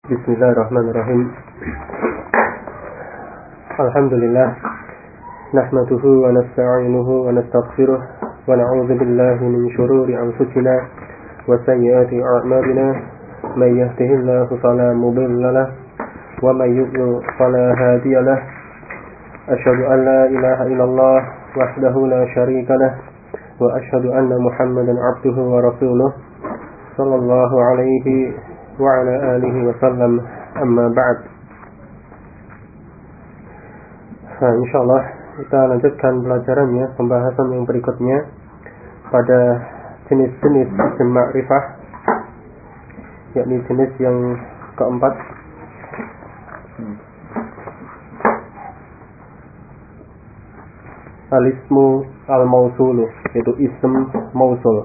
Bismillahirrahmanirrahim. Alhamdulillah. Nahmaduhu wa nasta'inuhu wa nastaghfiruh wa na'udzu billahi min shururi anfusina wa sayyiati a'malina. May yahdihillahu fala mudilla lahu wa may yudlil fala hadiya lahu. Asyhadu an la ilaha illallah wahdahu la syarika lahu wa asyhadu anna Muhammadan 'abduhu wa rasuluh sallallahu alaihi wa ala alihi wa sallam, amma ba'd. Nah, insyaallah kita lanjutkan pelajarannya, pembahasan yang berikutnya pada jenis-jenis isim ma'rifah, yakni jenis yang keempat, al-ismu al-mausulu, yaitu ism mausul.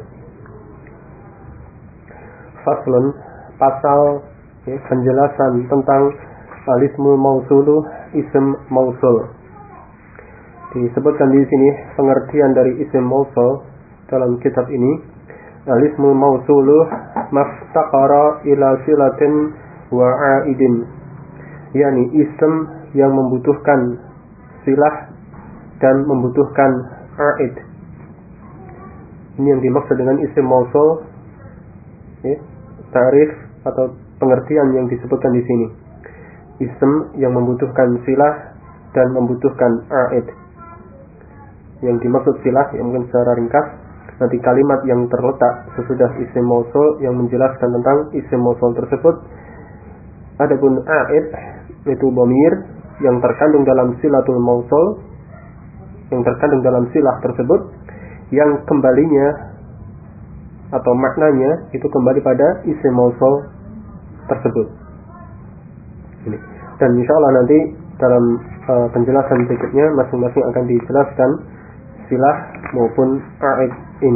Faslun, pasal penjelasan tentang al-ismul mausulu, ism mausul. Disebutkan di sini pengertian dari ism mausul dalam kitab ini. Al-ismul mausulu maftaqara ila silatin wa aidin, yakni ism yang membutuhkan silah dan membutuhkan aid. Ini yang dimaksud dengan ism mausul. Ta'rif atau pengertian yang disebutkan di sini. Ism yang membutuhkan silah dan membutuhkan aid. Yang dimaksud silah yang mungkin secara ringkas, nanti kalimat yang terletak sesudah isim mausul yang menjelaskan tentang isim mausul tersebut. Adapun aid itu dhamir yang terkandung dalam silatul mausul, yang terkandung dalam silah tersebut, yang kembalinya atau maknanya itu kembali pada isim mausul tersebut. Ini. Dan insyaallah nanti dalam penjelasan berikutnya masing-masing akan dijelaskan silah maupun aid ini.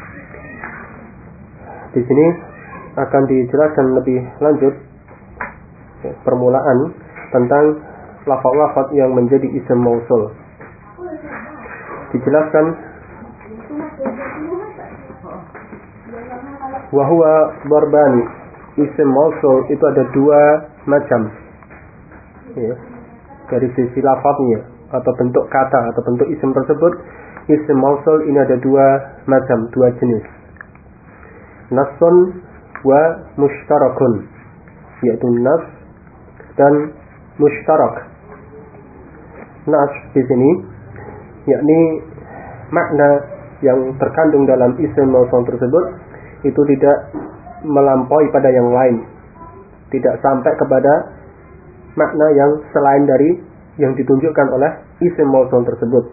Di sini akan dijelaskan lebih lanjut permulaan tentang lafaz-lafaz yang menjadi isim mausul. Dijelaskan wahwa darbani, isim mausul itu ada dua macam, dari sisi lafaznya atau bentuk kata atau bentuk isim tersebut. Isim mausul ini ada dua macam, dua jenis, nasun wa mushtarakun, yaitu nas dan mushtarak. Nas di sini yakni makna yang terkandung dalam isim mausul tersebut itu tidak melampaui pada yang lain, tidak sampai kepada makna yang selain dari yang ditunjukkan oleh isim mausul tersebut.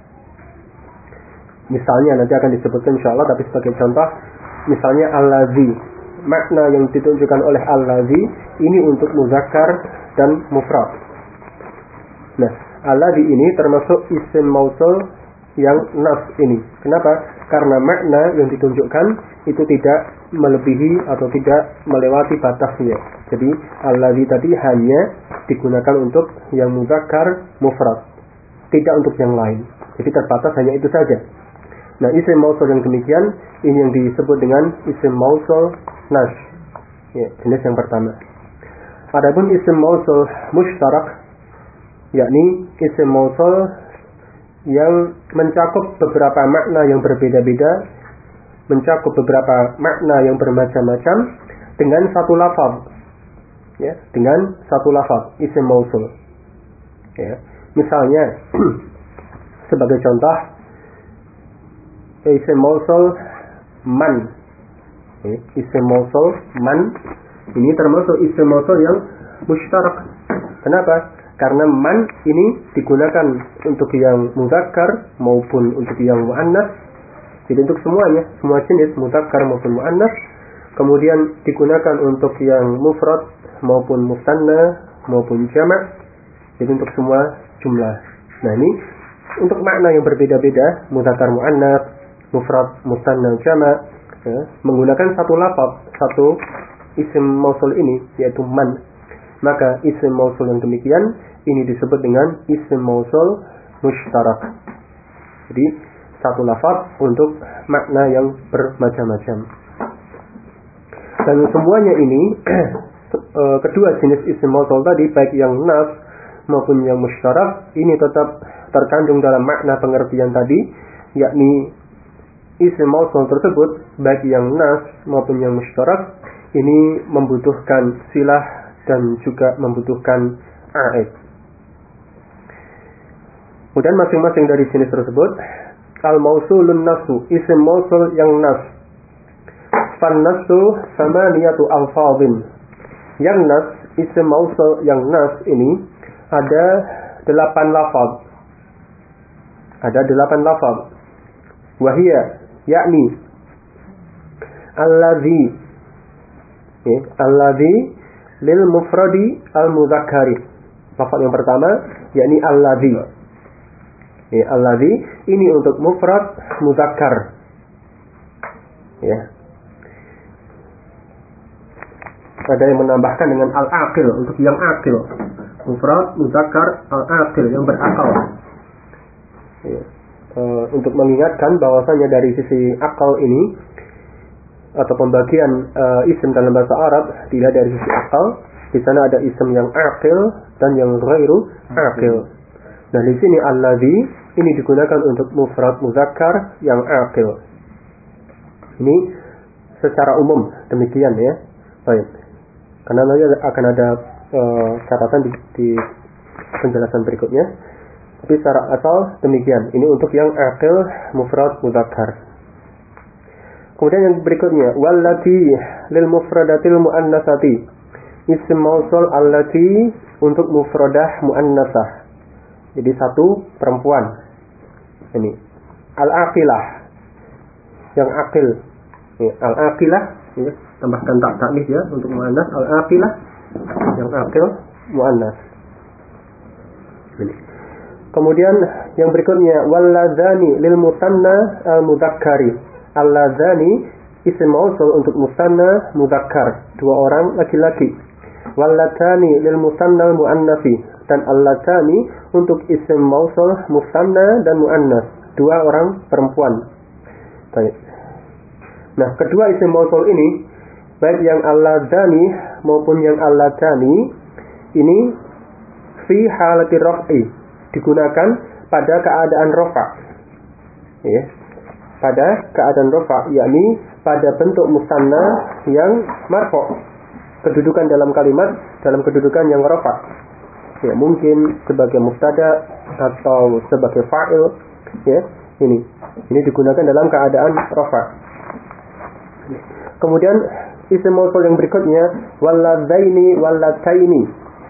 Misalnya nanti akan disebutkan insyaallah, tapi sebagai contoh, misalnya allazi, makna yang ditunjukkan oleh allazi ini untuk muzakkar dan mufrad. Nah, allazi ini termasuk isim mausul yang nas ini. Kenapa? Karena makna yang ditunjukkan itu tidak melebihi atau tidak melewati batasnya. Jadi allazi tadi hanya digunakan untuk yang muzakkar mufrad, tidak untuk yang lain. Jadi terbatas hanya itu saja. Nah, isim mausul yang demikian ini yang disebut dengan isim mausul nas. Jenis yang pertama. Adapun isim mausul mushtarak, yakni isim mausul yang mencakup beberapa makna yang berbeda-beda, mencakup beberapa makna yang bermacam-macam dengan satu lafaz, dengan satu lafaz isim mausul. Misalnya sebagai contoh, isim mausul man, isim mausul man ini termasuk isim mausul yang mushtarak. Kenapa? Karena man ini digunakan untuk yang muzakkar maupun untuk yang muannas. Jadi untuk semuanya, semua jenis muzakkar maupun muannas. Kemudian digunakan untuk yang mufrad maupun musanna maupun jamak. Jadi untuk semua jumlah. Nah, ini untuk makna yang berbeda-beda, muzakkar muannas, mufrad, musanna, jamak, menggunakan satu lafaz, satu isim mausul ini, yaitu man. Maka isim mausul yang demikian ini disebut dengan isim mausul mushtarak. Jadi satu lafaz untuk makna yang bermacam-macam. Dan semuanya ini kedua jenis isim mausul tadi, baik yang nas maupun yang musyarak, ini tetap terkandung dalam makna pengertian tadi, yakni isim mausul tersebut baik yang nas maupun yang musyarak ini membutuhkan silah dan juga membutuhkan a'id. Kemudian masing-masing dari jenis tersebut, al-mausulun nasu, isim mausul yang nas. Fan nasu samaniyatu alfadhin. Yang nas, isim mausul yang nas ini ada 8 lafaz. Ada 8 lafaz. Wahia, yakni alladhi, alladhi lil mufradi al-mudzakkari. Lafaz yang pertama yakni alladhi. Alladhi ini untuk mufrad mudzakkar. Ya. Ada yang menambahkan dengan al-aqil untuk yang aqil. Mufrad mudzakkar al-aqil yang berakal. Ya. Untuk mengingatkan bahwasanya dari sisi akal ini atau pembagian isim dalam bahasa Arab tidak dari sisi akal. Di sana ada isim yang aqil dan yang ghairu aqil. Nah, di sini alladzi ini digunakan untuk mufrad mudzakkar yang aqil. Ini secara umum demikian ya. Baik. Karena nanti akan ada catatan di penjelasan berikutnya. Tapi secara asal demikian. Ini untuk yang aqil mufrad mudzakkar. Kemudian yang berikutnya, wallati lil mufradatil muannasati. Isim mausul allati untuk mufradah muannasah. Jadi satu perempuan. Ini al-aqilah yang aqil. Al-aqilah ya, tambahkan tak taklif ya untuk muannas, al-aqilah yang aqil muannas. Kemudian yang berikutnya walladzani lil musanna al-mudzakkari. Alladzani isim mausul untuk musanna mudzakkar, 2 orang laki-laki. Wallatani lil musanna al-muannasi. Dan allatani untuk isim mausul musanna dan muannas, 2 orang perempuan. Baik. Nah, kedua isim mausul ini, baik yang alladzani maupun yang allatani, ini fi halati raf'i, digunakan pada keadaan rafa. Ya. Pada keadaan rafa, yakni pada bentuk musanna yang marfu'. Kedudukan dalam kalimat dalam kedudukan yang rafa. Ya, mungkin sebagai mubtada atau sebagai fa'il ya. Ini digunakan dalam keadaan rafa. Kemudian isim mausul yang berikutnya walladzaini wallataini.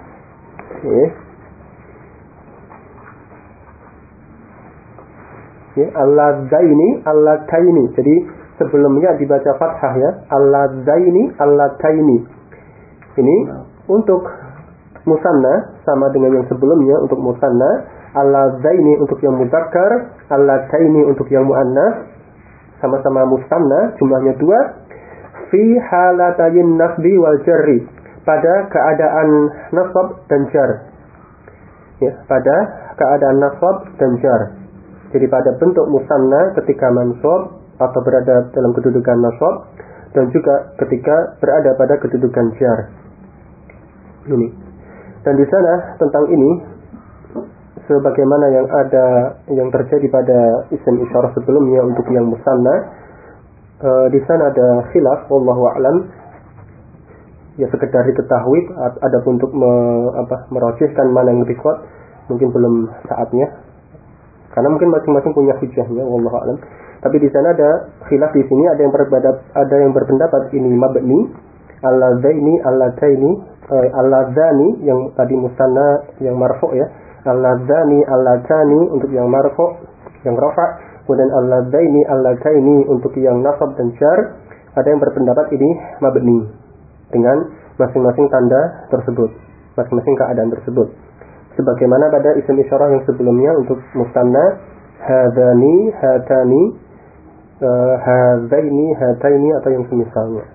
Ya, alladzaini allataini. Jadi sebelumnya dibaca fathah ya. Alladzaini allataini. Ini untuk musanna sama dengan yang sebelumnya untuk musanna, alladzaini untuk yang mudzakkar, allataini untuk yang muannas, sama-sama musanna, jumlahnya 2. Fi halatayn nasbi wal jarri, pada keadaan nasab dan jar. Ya, pada keadaan nasab dan jar. Jadi pada bentuk musanna ketika mansub atau berada dalam kedudukan nasab, dan juga ketika berada pada kedudukan jar. Ini. Dan di sana tentang ini sebagaimana yang terjadi pada isim isyarah sebelumnya untuk yang musanna, di sana ada khilaf wallahu a'lam. Ya sekedar diketahui, ada untuk merajihkan mana yang lebih kuat, mungkin belum saatnya. Karena mungkin masing-masing punya hujahnya wallahu a'lam. Tapi di sana ada khilaf di sini, ada yang berpendapat ini mabni, alladzaini allataini. Alladzani yang tadi musanna yang marfu ya, alladzani allatani untuk yang marfu yang rafa, kemudian alladzaini allataini untuk yang nasab dan jar. Ada yang berpendapat ini mabni dengan masing-masing tanda tersebut, masing-masing keadaan tersebut, sebagaimana pada isim isyarah yang sebelumnya untuk musanna hadzani hatani, hadzaini hataini atau yang semisalnya.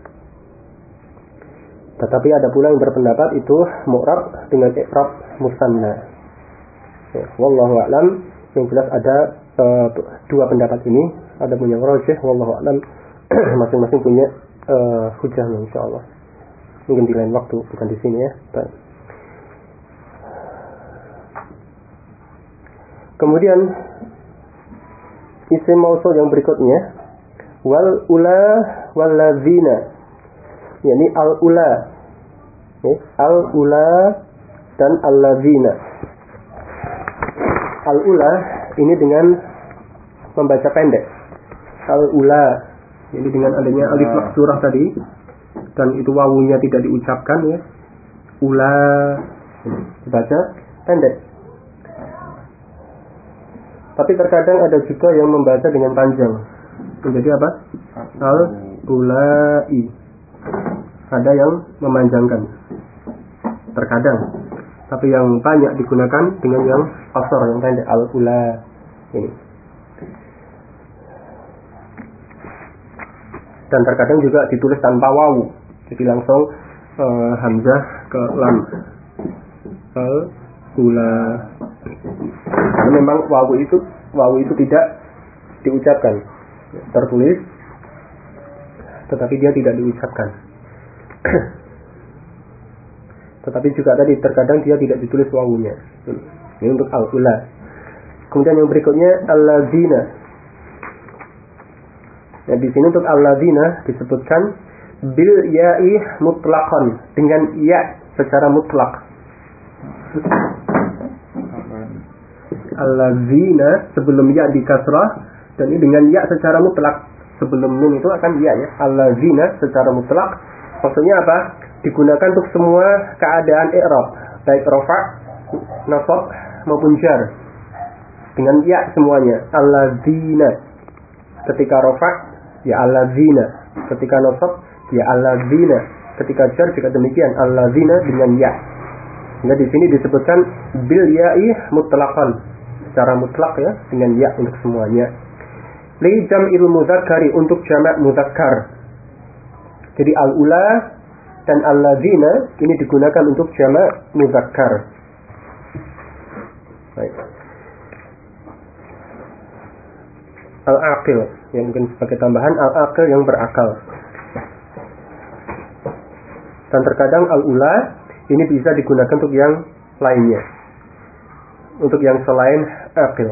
Tetapi ada pula yang berpendapat itu mu'rab dengan i'rab musanna. Ya, wallahu a'lam. Yang jelas ada 2 pendapat ini. Ada pun yang rajih wallahu a'lam. Masing-masing punya hujahnya insyaallah. Mungkin di lain waktu, bukan di sini ya. Baik. Kemudian isim mausul yang berikutnya wal ula wal ladzina, yakni al ula, al ula dan al ladzina. Al ula ini dengan membaca pendek. Al ula ini dengan adanya alif maksurah tadi, dan itu wawunya tidak diucapkan ya. Ula dibaca pendek. Tapi terkadang ada juga yang membaca dengan panjang. Menjadi apa? Al-ulai. Ada yang memanjangkan. Terkadang. Tapi yang banyak digunakan dengan yang qasar, yang pendek. Al-ula. Ini. Dan terkadang juga ditulis tanpa wawu. Jadi langsung hamzah ke lam. Al-ula. Karena memang wawu itu tidak diucapkan, tertulis, tetapi dia tidak diucapkan. Tetapi juga tadi terkadang dia tidak ditulis wawunya. Ini untuk al-ula. Kemudian yang berikutnya al-ladzina. Nah, di sini untuk al-ladzina disebutkan bil ya'i mutlaqan, dengan ya secara mutlak. Al-ladzina sebelum ya di kasrah, dan ini dengan ya secara mutlak. Sebelum nun itu akan ya ya. Al-ladzina secara mutlak maksudnya apa? Digunakan untuk semua keadaan i'rab, baik rafa', nasab maupun jar. Dengan ya semuanya. Al-ladzina. Ketika rafa' ya al-ladzina, ketika nasab ya al-ladzina, ketika jar juga demikian, al-ladzina dengan ya. Sehingga di sini disebutkan bil ya'i mutlaqan, secara mutlak ya, dengan ya untuk semuanya. Li jam'il mudzakkari, untuk jamak mudzakkar. Jadi al-ula dan al-ladzina ini digunakan untuk jamak mudzakkar. Baik. Al-aqil, yang mungkin sebagai tambahan, al-aqil yang berakal. Dan terkadang al-ula ini bisa digunakan untuk yang lainnya, untuk yang selain aqil.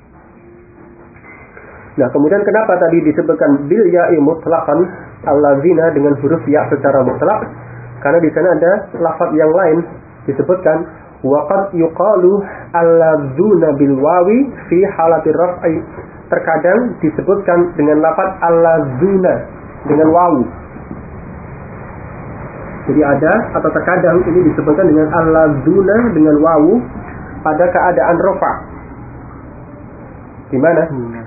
Nah, kemudian kenapa tadi disebutkan bil ya'i mutlaqan al-ladzina dengan huruf ya secara mutlak? Karena di sana ada lafaz yang lain disebutkan wa qad yuqalu al-ladzuna bil wawi fi halatir raf'i. Terkadang disebutkan dengan lafaz al-ladzuna dengan wawu. Jadi ada, atau terkadang ini disebutkan dengan al-ladzuna dengan wawu pada keadaan rafa'. Di mana?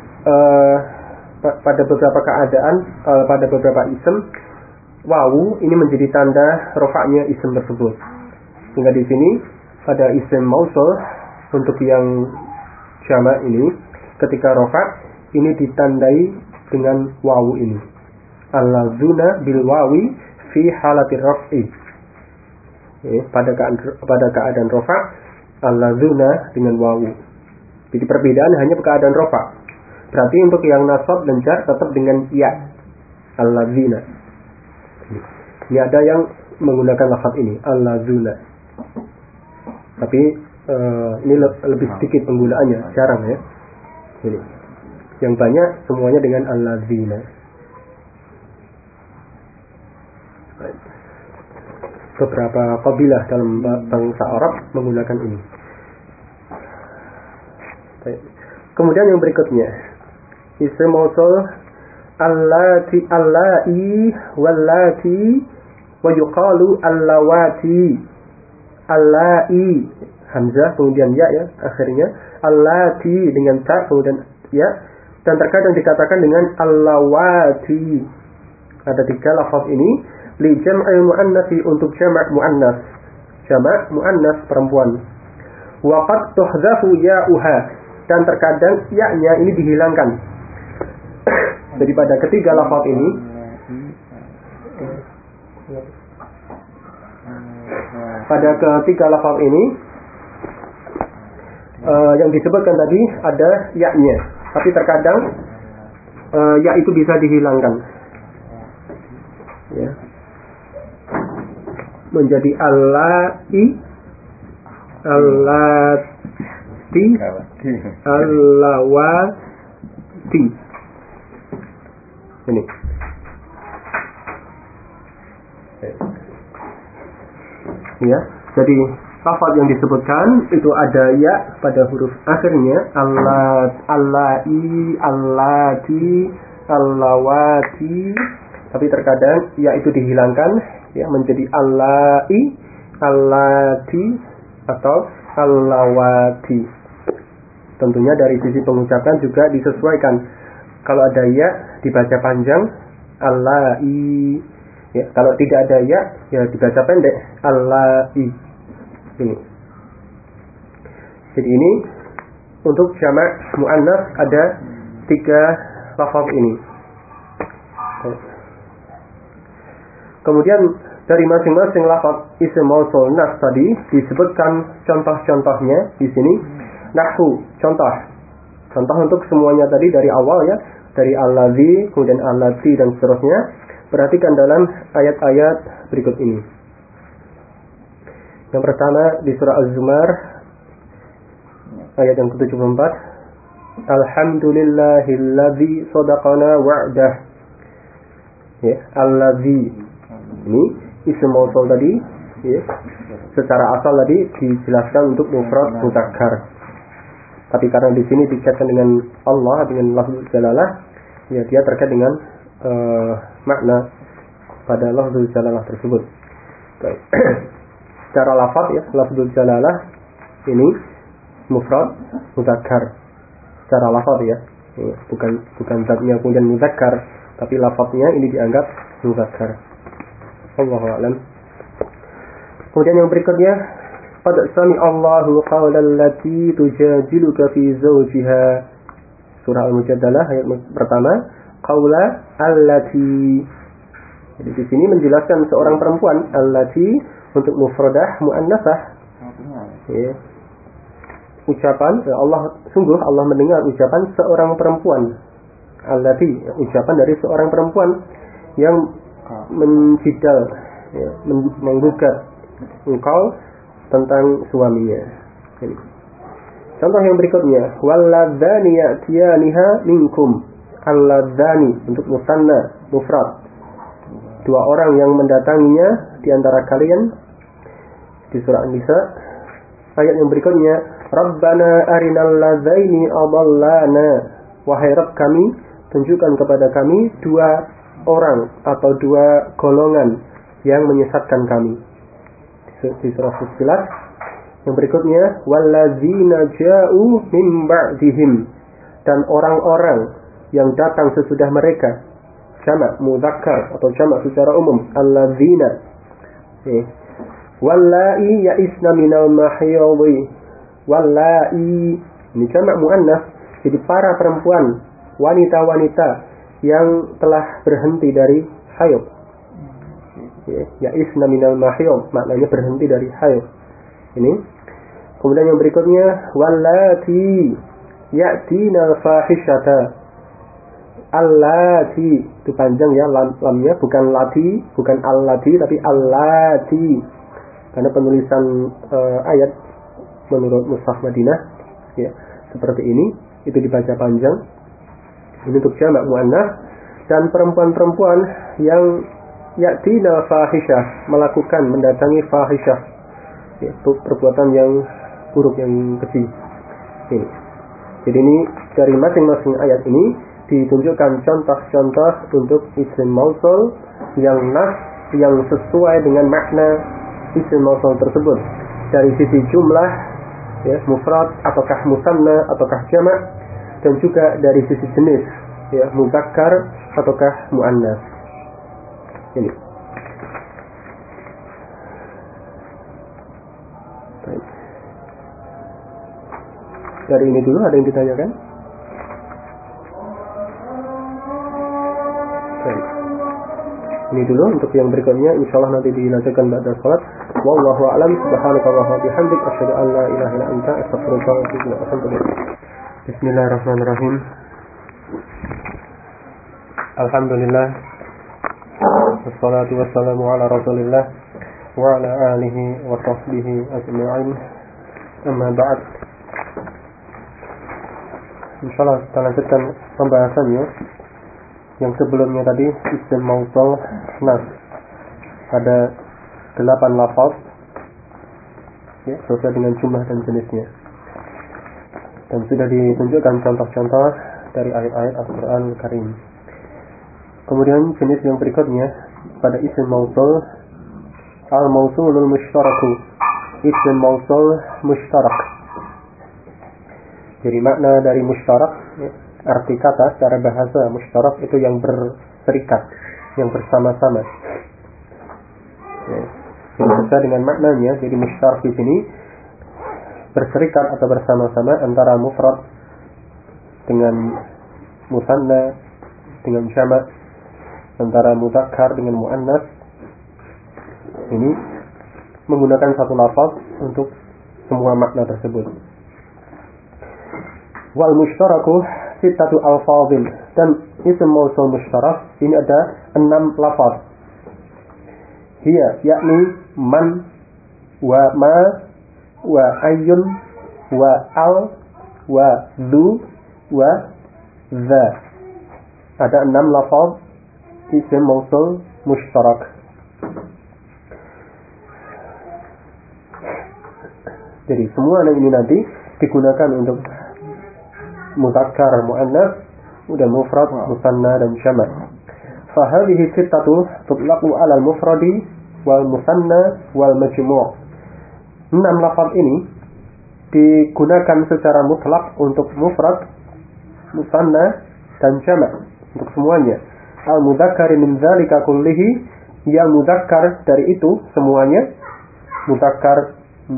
Pada beberapa keadaan, pada beberapa isim, wawu ini menjadi tanda rafa'nya isim tersebut. Sehingga di sini pada isim mausul untuk yang jamak ini, ketika rafa' ini ditandai dengan wawu ini. Al-ladzuna bil wawi fi halatir raf'i. Pada keadaan rafa' al-ladzuna dengan wawu. Jadi perbedaan hanya keadaan rafa'. Berarti untuk yang nasab dan jar tetap dengan ya. Al-ladzina. Ini ada yang menggunakan lafaz ini, al-ladzuna. Tapi ini lebih sedikit penggunaannya, jarang ya. Ini. Yang banyak semuanya dengan al-ladzina. Beberapa qabilah dalam bangsa Arab menggunakan ini. Baik. Kemudian yang berikutnya, isim mausul allati, allai, wallati, wa yuqalu allawati. Allai, hamzah kemudian ya akhirnya, allati dengan ta kemudian ya, dan terkadang dikatakan dengan allawati. Ada 3 lafaz ini li jam'il muannats, untuk jamak muannas. Jamak muannas perempuan. Wa qad tuhzafu ya'uha, dan terkadang ya-nya ini dihilangkan. Jadi pada ketiga lafaz ini yang disebutkan tadi ada ya-nya, tapi terkadang ya itu bisa dihilangkan. Ya. menjadi allai, allati, allawati. Ini. Ya, jadi lafaz yang disebutkan itu ada ya pada huruf akhirnya, allai, allati, allawati. Tapi terkadang ya itu dihilangkan ya menjadi allai, allati atau allawati. Tentunya dari sisi pengucapan juga disesuaikan. Kalau ada ya dibaca panjang allai. Ya, kalau tidak ada ya dibaca pendek allai. Ini. Jadi ini untuk jamak muannats ada 3 lafaz ini. Kemudian dari masing-masing lafaz isim mausul nas tadi disebutkan contoh-contohnya di sini. Nahwu, contoh untuk semuanya tadi dari awal ya, dari allazi, kemudian allati dan seterusnya. Perhatikan dalam ayat-ayat berikut ini. Yang pertama di surah Az-Zumar ayat yang ke-74. Alhamdulillahilladzi shadaqana wa'dah. Ya, allazi. Ini isim mausul tadi, ya. Secara asal tadi dijelaskan untuk mufrad mudzakkar. Tapi karena di sini dikaitkan dengan Allah, dengan lafzul jalalah, ya dia terkait dengan makna pada lafzul jalalah tersebut. Baik. Secara lafaz ya, lafzul jalalah ini mufrad mudzakkar. Secara lafaz ya, bukan zatnya kemudian mudzakkar, tapi lafaznya ini dianggap mudzakkar. Allahu a'lam. Kemudian yang berikutnya, qad sami'a Allahu qawlan allati tujadiluka fi zawjiha. Surah Al-Mujadalah ayat pertama, qaula allati. Jadi di sini menjelaskan seorang perempuan, allati untuk mufradah muannasah. Ya. Ucapan sungguh Allah mendengar ucapan seorang perempuan. Allati, ucapan dari seorang perempuan yang menjidal, ya, menggugat engkau tentang suaminya. Ini. Contoh yang berikutnya, walladzani ya'tiyaniha minkum. Alladzani untuk musanna mufrad. 2 orang yang mendatanginya di antara kalian. Di surah An-Nisa ayat yang berikutnya, Rabbana arinal ladzaini adallana. Wahai Rabb kami, tunjukkan kepada kami 2 orang atau 2 golongan yang menyesatkan kami. Di surah Fussilat yang berikutnya, walladzina ja'u min ba'dihim, dan orang-orang yang datang sesudah mereka. Jamak mudzakkar atau jamak secara umum, alladzina. Wallai ya'isna minal mahiyadhi. Wallai ini jamak muannats, jadi para perempuan, wanita-wanita yang telah berhenti dari haid. Ya'isna minal mahiyadh, maknanya berhenti dari haid. Ini. Kemudian yang berikutnya, wallati ya'tina fahishata. Allati, itu panjang ya lamnya, bukan lati, bukan allati, tapi allati. Karena penulisan ayat menurut Mushaf Madinah ya, seperti ini, itu dibaca panjang. Ini untuk jamak muannats, dan perempuan-perempuan yang ya'tina fahisyah, melakukan mendatangi fahisyah, yaitu perbuatan yang buruk, yang keji. Ini. Jadi ini dari masing-masing ayat ini ditunjukkan contoh-contoh untuk isim mausul yang nas, yang sesuai dengan makna isim mausul tersebut dari sisi jumlah ya, mufrad ataukah musanna ataukah jamak, dan juga dari sisi jenis ya, mudzakkar ataukah muannats. Ini. Baik. Dari ini dulu ada yang ditanyakan? Baik. Ini dulu untuk yang berikutnya, insyaallah nanti dilanjutkan ba'da salat. Wallahu a'lam. Subhanakallahumma wa bihamdik asyhadu an la ilaha illa anta astaghfiruka wa atubu ilaik. Bismillahirrahmanirrahim. Alhamdulillah. Wassalatu wassalamu ala Rasulillah wa ala alihi wa sahbihi ajma'in. Amma ba'd. Insyaallah kita lanjutkan pembahasannya. Yang sebelumnya tadi isim mausul nas. Ada 8 lafaz ya, sesuai dengan jumlah dan jenisnya. Dan sudah ditunjukkan contoh-contoh dari ayat-ayat Al-Quran Karim. Kemudian jenis yang berikutnya pada isim mausul al-mausulul mushtaraku, isim mausul mushtarak. Jadi makna dari mushtarak ya, arti kata secara bahasa mushtarak itu yang berserikat, yang bersama-sama ya, yang sesuai dengan maknanya. Jadi mushtarak di sini berserikat atau bersama-sama antara mufrad dengan musanna dengan jamak, antara mudzakkar dengan muannas. Ini menggunakan satu lafaz untuk semua makna tersebut. Wal mushtaraku sittatu alfazin, dan isim mausul mushtarak ini ada 6 lafaz. Hiya yakni man wa ma wa ayyun wa al wa dhu wa dha. Ada 6 lafaz isim mausul mushtarak. Jadi semua ini nanti digunakan untuk mudzakkar, muannas, dan mufrad, musanna dan jamak. Fa hadhihi sittatu tutlaqu 'ala al-mufradi wal musanna wal majmu'. 6 lafaz ini digunakan secara mutlak untuk mufrad, musanna dan jamak, untuk semuanya. Al-mudzakkar min dzalika kullihi, yang mudzakkar dari itu semuanya, mudzakkar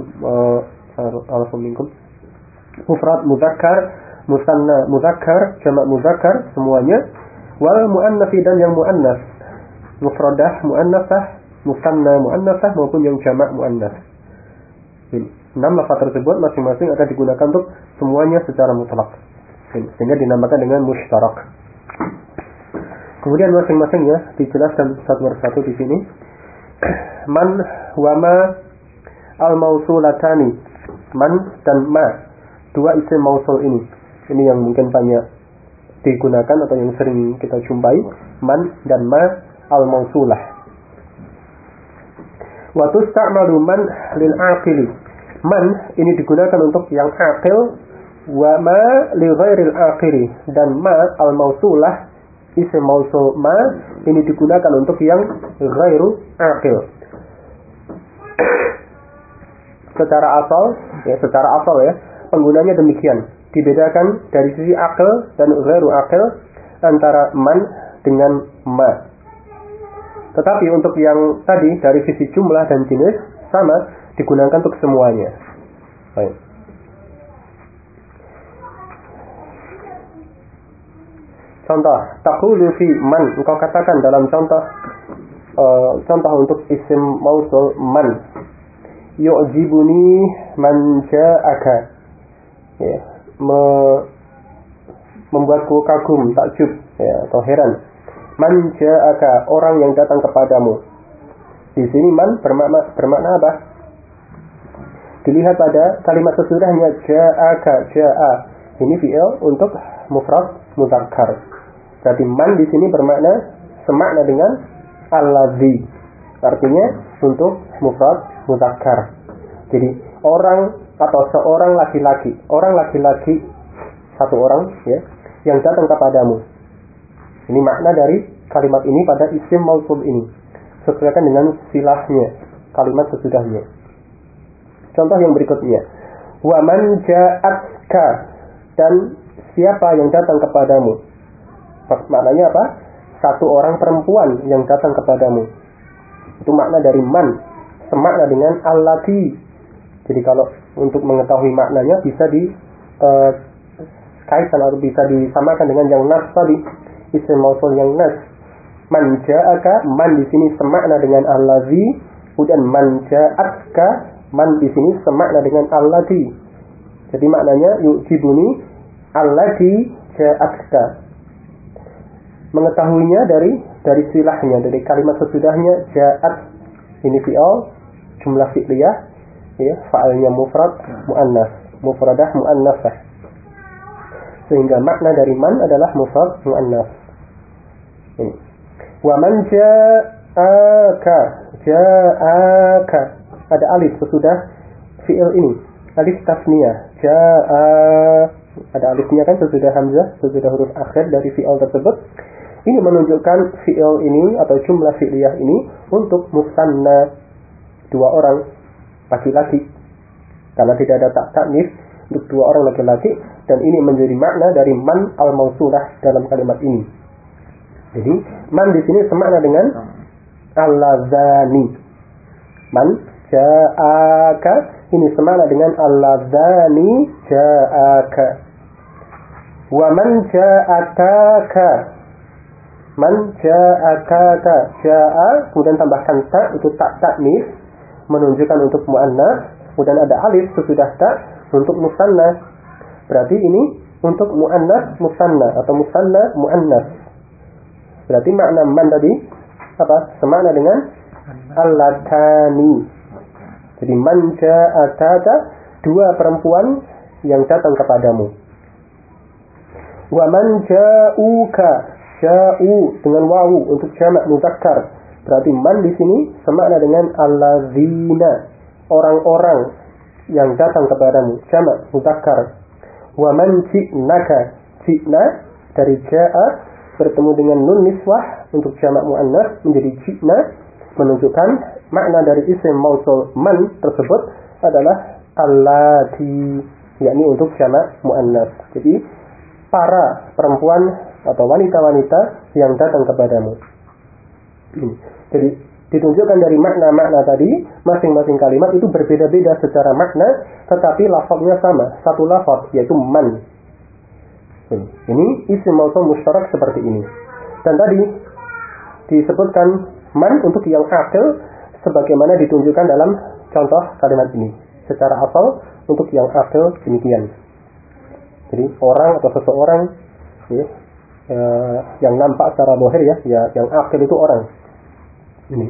mufrad mudzakkar, musanna mudzakkar, jamak mudzakkar semuanya, wal muannats dan yang muannas, mufradah muannasah, musanna muannasah maupun yang jamak muannas. 6 lafaz tersebut masing-masing akan digunakan untuk semuanya secara mutlak, sehingga dinamakan dengan mushtarak. Kemudian masing-masingnya dijelaskan satu persatu di sini. Man wa ma al-mausulatani, man dan ma, 2 isim mausul ini yang mungkin banyak digunakan atau yang sering kita jumpai, man dan ma al-mausulah. Wa tusta'malu man lil aqili, man ini digunakan untuk yang aqil, wa ma li ghairil aqili, dan ma al-mausulah isim mausul ma ini digunakan untuk yang ghairu aqil. Secara asal ya, penggunanya demikian. Dibedakan dari sisi aqil dan ghairu aqil antara man dengan ma. Tetapi untuk yang tadi dari sisi jumlah dan jenis sama, digunakan untuk semuanya. Baik. Contoh, taqulu fi man, engkau katakan dalam contoh untuk isim mausul man, yu'jibuni man ja'aka, ya, membuatku kagum, takjub ya, atau heran. Man ja'aka, orang yang datang kepadamu. Di sini man bermakna apa? Dilihat pada kalimat sesudahnya, ja'aka, ja'a. Ini fi'il untuk mufrad mudzakkar. Berarti man di sini bermakna semakna dengan alladzi. Artinya untuk mufrad mudzakkar. Jadi orang atau seorang laki-laki, satu orang ya, yang datang kepadamu. Ini makna dari kalimat ini pada isim mausul ini. Sesuaikan dengan silahnya, kalimat sesudahnya. Contoh yang berikutnya, wa man ja'atka, dan siapa yang datang kepadamu. Maknanya apa? Satu orang perempuan yang datang kepadamu. Itu makna dari man, semakna dengan allati. Jadi kalau untuk mengetahui maknanya bisa kaitkan atau bisa disamakan dengan yang nas tadi, isim mausul yang nas. Man ja'aka, man di sini semakna dengan allazi, kemudian man ja'atka, man di sini semakna dengan allati. Jadi maknanya yu'jibuni allati ja'atka. Mengetahuinya dari silahnya, dari kalimat sesudahnya, ja'at ini fi'il, jumlah fi'liyah, ya, fa'ilnya mufrad muannas, mufradah muannasah. Sehingga makna dari man adalah mufrad muannas. Ini. Wa man ja'aka, ja'aka. Ada alif sesudah fi'il ini. Alif tasniyah. Ja'a. Ada alifnya kan sesudah hamzah, sesudah huruf akhir dari fi'il tersebut. Ini menunjukkan fi'il ini atau jumlah fi'liyah ini untuk musanna, dua orang laki-laki. Karena tidak ada ta'nits untuk dua orang laki-laki, dan ini menjadi makna dari man al-mausulah dalam kalimat ini. Jadi man di sini semakna dengan alladzani. Man ja'aka ini semakna dengan alladzani ja'aka. Wa man ja'ataka, man ja'ataka, ja'a kemudian tambahkan ta, itu ta ta'nits menunjukkan untuk muannas, kemudian ada alif sesudah ta untuk musanna. Berarti ini untuk muannas musanna atau musanna muannas. Berarti makna man tadi apa? Semakna dengan allatani. Jadi man ja'ataka, dua perempuan yang datang kepadamu. Wa man ja'uka, ja'u dengan wawu untuk jamak mudzakkar. Berarti man di sini semakna dengan alladzina, orang-orang yang datang kepadamu, jamak mudzakkar. Wa man ji'naka, ji'na dari ja'a bertemu dengan nun niswah untuk jamak muannas menjadi ji'na, menunjukkan makna dari isim mausul man tersebut adalah allati, yakni untuk jamak muannas. Jadi para perempuan atau wanita-wanita yang datang kepadamu. Jadi ditunjukkan dari makna-makna tadi, masing-masing kalimat itu berbeda-beda secara makna, tetapi lafaznya sama, satu lafaz yaitu man. Ini isim mausul mustarak seperti ini. Dan tadi disebutkan man untuk yang aqil sebagaimana ditunjukkan dalam contoh kalimat ini. Secara asal untuk yang aqil demikian. Jadi orang atau seseorang, ya, yang nampak secara zahir, ya, yang aqil itu orang. Ini.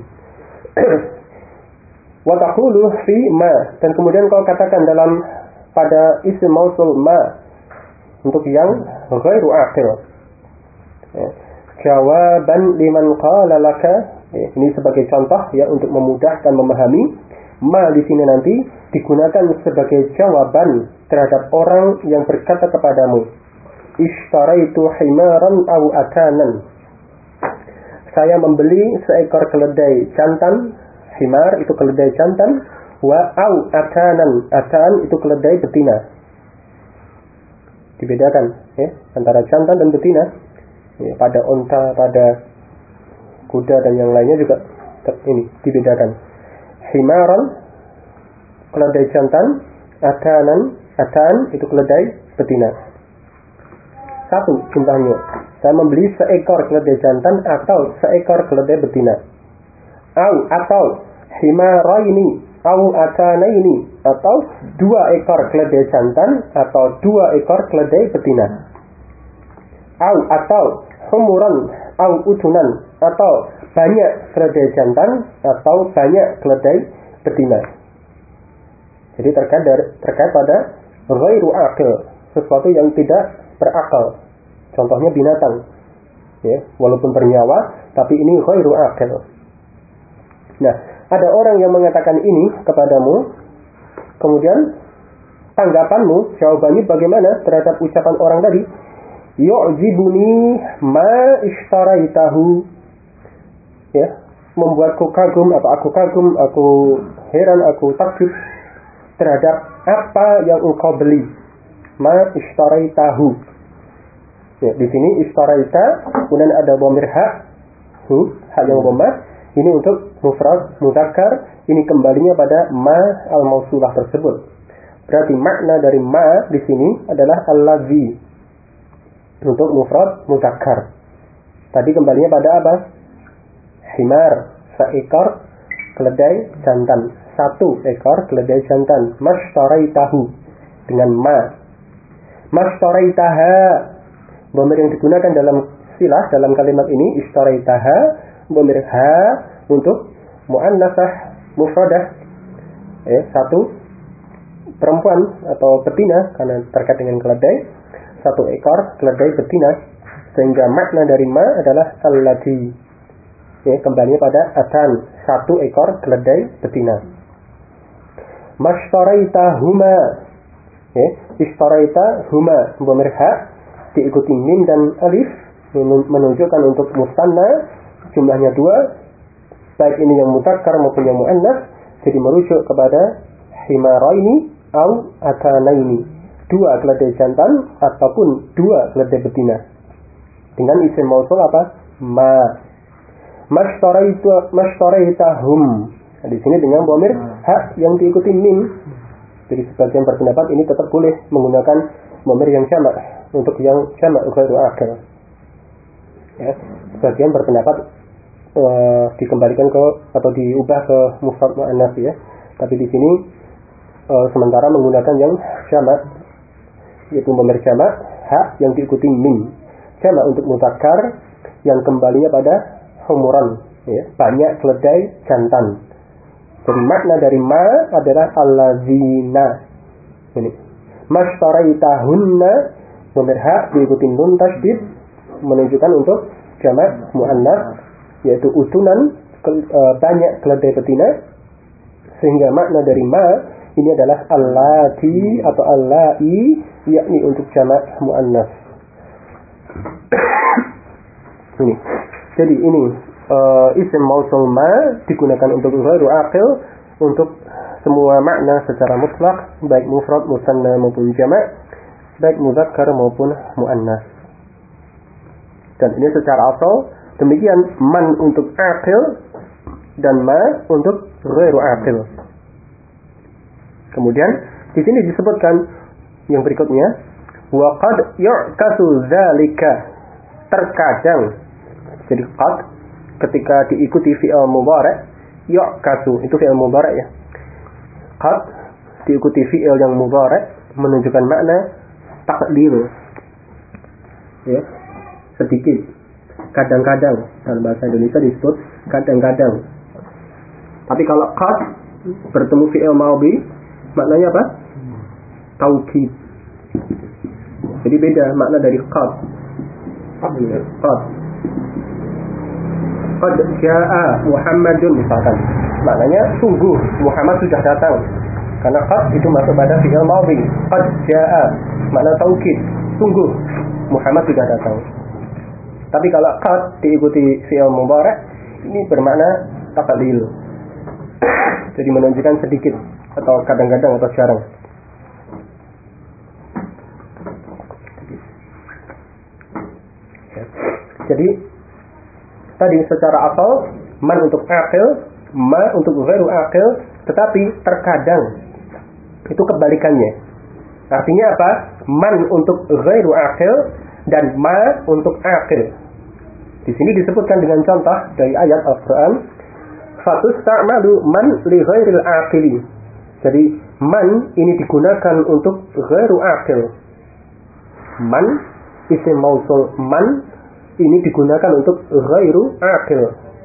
Wa taqulu fi ma, dan kemudian kau katakan dalam pada isim mausul ma untuk yang ghairu aqil. Ya. Jawaban liman qala laka, ya, ini sebagai contoh ya untuk memudahkan memahami. Ma di sini nanti digunakan sebagai jawaban terhadap orang yang berkata kepadamu, ishtaraitu himaran aw atanan. Saya membeli seekor keledai jantan, himar itu keledai jantan, wa aw atanan, atan itu keledai betina. Dibedakan ya antara jantan dan betina. Ya, pada unta, pada kuda dan yang lainnya juga ini dibedakan. Himaran keledai jantan, atanan, atan itu keledai betina. Satu jumlahnya. Saya membeli seekor keledai jantan atau seekor keledai betina. Atau himaraini au atanaini, atau dua ekor keledai jantan atau dua ekor keledai betina. Atau humuran au utunan, atau banyak keledai jantan atau banyak keledai betina. Jadi terkait pada ghairu aqil, sesuatu yang tidak berakal. Contohnya binatang, ya, walaupun bernyawa, tapi ini ghairu aqil. Nah, ada orang yang mengatakan ini kepadamu, kemudian tanggapanmu, jawabannya bagaimana terhadap ucapan orang tadi? Yu'jibuni ma ishtaraitahu, ya, membuatku kagum, atau aku kagum, aku heran, aku takjub terhadap apa yang engkau beli. Ma ishtaraitahu. Ya, di sini ishtaraita, kemudian ada dhamir ha, hak yang dhammah. Ini untuk mufrad mudzakkar, ini kembalinya pada ma al-mausulah tersebut. Berarti makna dari ma di sini adalah allazi untuk mufrad mudzakkar. Tadi kembalinya pada apa? Himar, seekor keledai jantan, satu ekor keledai jantan. Mashtaraitahu dengan ma. Mashtaraitaha, dhamir yang digunakan dalam silah dalam kalimat ini ishtaraitaha, dhamir ha untuk muannasah mufradah satu perempuan atau betina karena terkait dengan keledai, satu ekor keledai betina, sehingga makna dari ma adalah allati, kembalinya pada atan, satu ekor keledai betina. Mashtaraitahuma, ishtaraitahuma dhamir ha diikuti mim dan alif menunjukkan untuk musanna, jumlahnya 2, baik ini yang mudzakkar maupun yang muannas, jadi merujuk kepada himaraini au atanaini, 2 keledai jantan ataupun 2 keledai betina. Dengan isim mausul apa? Ma. Mashtaraitahum. Nah, di sini dengan dhamir ha yang diikuti mim. Jadi sebagian berpendapat ini tetap boleh menggunakan dhamir yang jamak untuk yang jamak ghairu aqil. Sebagian berpendapat dikembalikan ke atau diubah ke mufrad muannas Tapi di sini sementara menggunakan yang jamak, yaitu dhamir jamak ha yang diikuti mim. Jamak untuk mudzakkar yang kembalinya pada humuran, banyak keledai jantan. Jadi makna dari ma adalah allazina. Ini mashtaraitahunna, dhamir ha diikuti nun tasydid menunjukkan untuk jamak muannas, yaitu utunan banyak keledai betina, sehingga makna dari ma ini adalah allati atau allai, yakni untuk jamak muannas. Ini. Jadi ini isim mausul ma digunakan untuk ghairu aqil untuk semua makna secara mutlak, baik mufrad, musanna maupun jamak, baik mudzakkar maupun muannas. Dan ini secara asal demikian, man untuk aqil dan ma untuk ghairu aqil. Kemudian di sini disebutkan yang berikutnya, wa qad yu'kasu dzalika, terkadang. Jadi qad ketika diikuti fi'il mudhari', yu'kasu itu fi'il mudhari' Qad diikuti fi'il yang mudhari' menunjukkan makna taqlil. Sedikit. Kadang-kadang, dalam bahasa Indonesia disebut kadang-kadang. Tapi kalau qad bertemu fi'il madhi, maknanya apa? Taukid. Jadi beda makna dari qad. Qad jaa Muhammadun misalkan, maknanya sungguh Muhammad sudah datang. Karena qad itu masuk pada fi'il madhi. Qad jaa makna taukid, sungguh Muhammad sudah datang. Tapi kalau qad diikuti fi'il mudhari', ini bermakna taqlil. Jadi menunjukkan sedikit atau kadang-kadang atau jarang. Jadi tadi secara asal man untuk aqil, ma untuk ghairu aqil, tetapi terkadang itu kebalikannya. Artinya apa? Man untuk ghairu aqil dan ma untuk aqil. Di sini disebutkan dengan contoh dari ayat Al-Qur'an, fatusta'malu man li ghairil aqili. Jadi man ini digunakan untuk ghairu aqil. Man isim mausul man ini digunakan untuk ghairu aqil.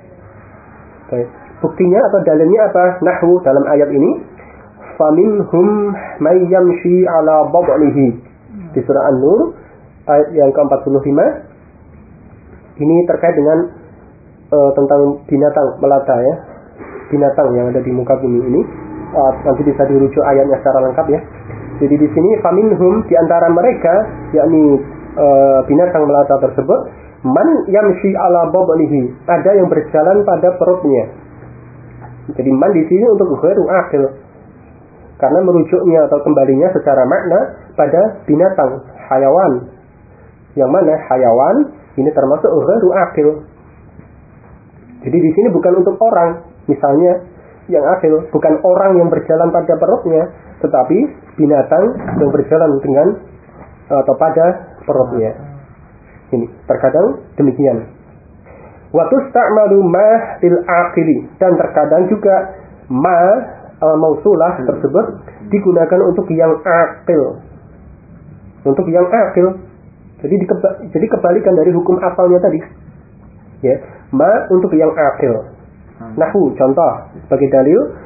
Buktinya atau dalilnya apa? Nahwu dalam ayat ini, faminhum may yamshi ala badnihi. Di surah An-Nur ayat yang ke-45, ini terkait dengan tentang binatang melata binatang yang ada di muka bumi ini. Nanti bisa dirujuk ayatnya secara lengkap Jadi di sini faminhum, di antara mereka, yakni binatang melata tersebut, man yamshi ala badnihi, ada yang berjalan pada perutnya. Jadi man di sini untuk ghairu aqil, karena merujuknya atau kembalinya secara makna pada binatang, hayawan. Yang mana hayawan ini termasuk ghairu aqil. Jadi di sini bukan untuk orang, misalnya yang aqil, bukan orang yang berjalan pada perutnya, tetapi binatang yang berjalan dengan atau pada perutnya. Ini terkadang demikian. Wa tusta'malu ma lil aqili, dan terkadang juga ma al-mausulah tersebut digunakan untuk yang aqil. Untuk yang aqil. Jadi kebalikan dari hukum asalnya tadi. Ma untuk yang aqil. Nahwu contoh sebagai dalil,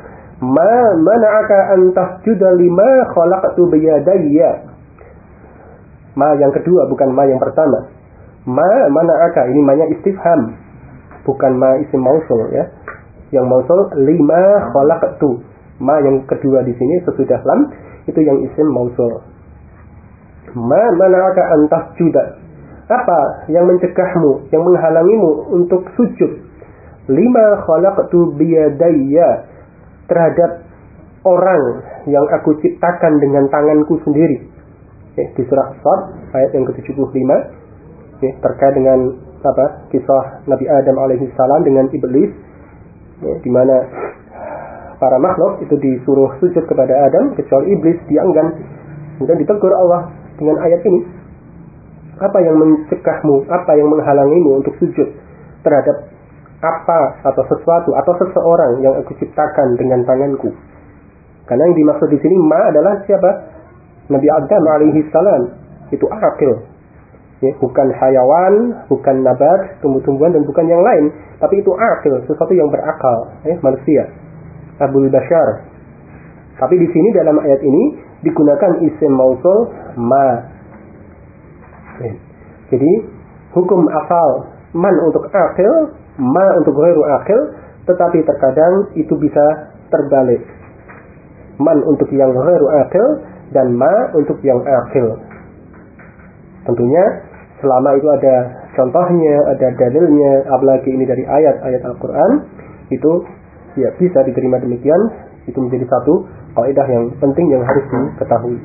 Ma mana'aka an tasjuda lima khalaqtu biyadayya. Ma yang kedua, bukan ma yang pertama. Ma mana'aka, ini ma-nya istifham, bukan ma isim mausul ya. Yang mausul lima khalaqtu. Ma yang kedua di sini sesudah lam itu yang isim mausul. Ma mana'aka an tasjuda. Apa yang mencegahmu, yang menghalangimu untuk sujud? Lima khalaqtu biyadayya, terhadap orang yang aku ciptakan dengan tanganku sendiri. Di surah As-Sad ayat yang ke-75 terkait dengan kisah Nabi Adam alaihissalam dengan iblis, di mana para makhluk itu disuruh sujud kepada Adam kecuali iblis dia enggan. Kemudian ditegur Allah dengan ayat ini, apa yang mencegahmu, apa yang menghalangimu untuk sujud terhadap apa atau sesuatu atau seseorang yang aku ciptakan dengan tanganku. Karena yang dimaksud di sini ma adalah siapa? Nabi Adam alaihissalam. Itu akil, bukan hayawan, bukan nabat, tumbuh-tumbuhan, dan bukan yang lain, tapi itu akil, sesuatu yang berakal, manusia, Abul Bashar. Tapi di sini dalam ayat ini digunakan isim mausul ma. Jadi hukum asal man untuk akil, ma untuk ghairu akil, tetapi terkadang itu bisa terbalik. Man untuk yang ghairu akil dan ma untuk yang akil. Tentunya selama itu ada contohnya, ada dalilnya, apalagi ini dari ayat-ayat Al-Quran, itu ya bisa diterima demikian. Itu menjadi satu kaidah yang penting yang harus diketahui.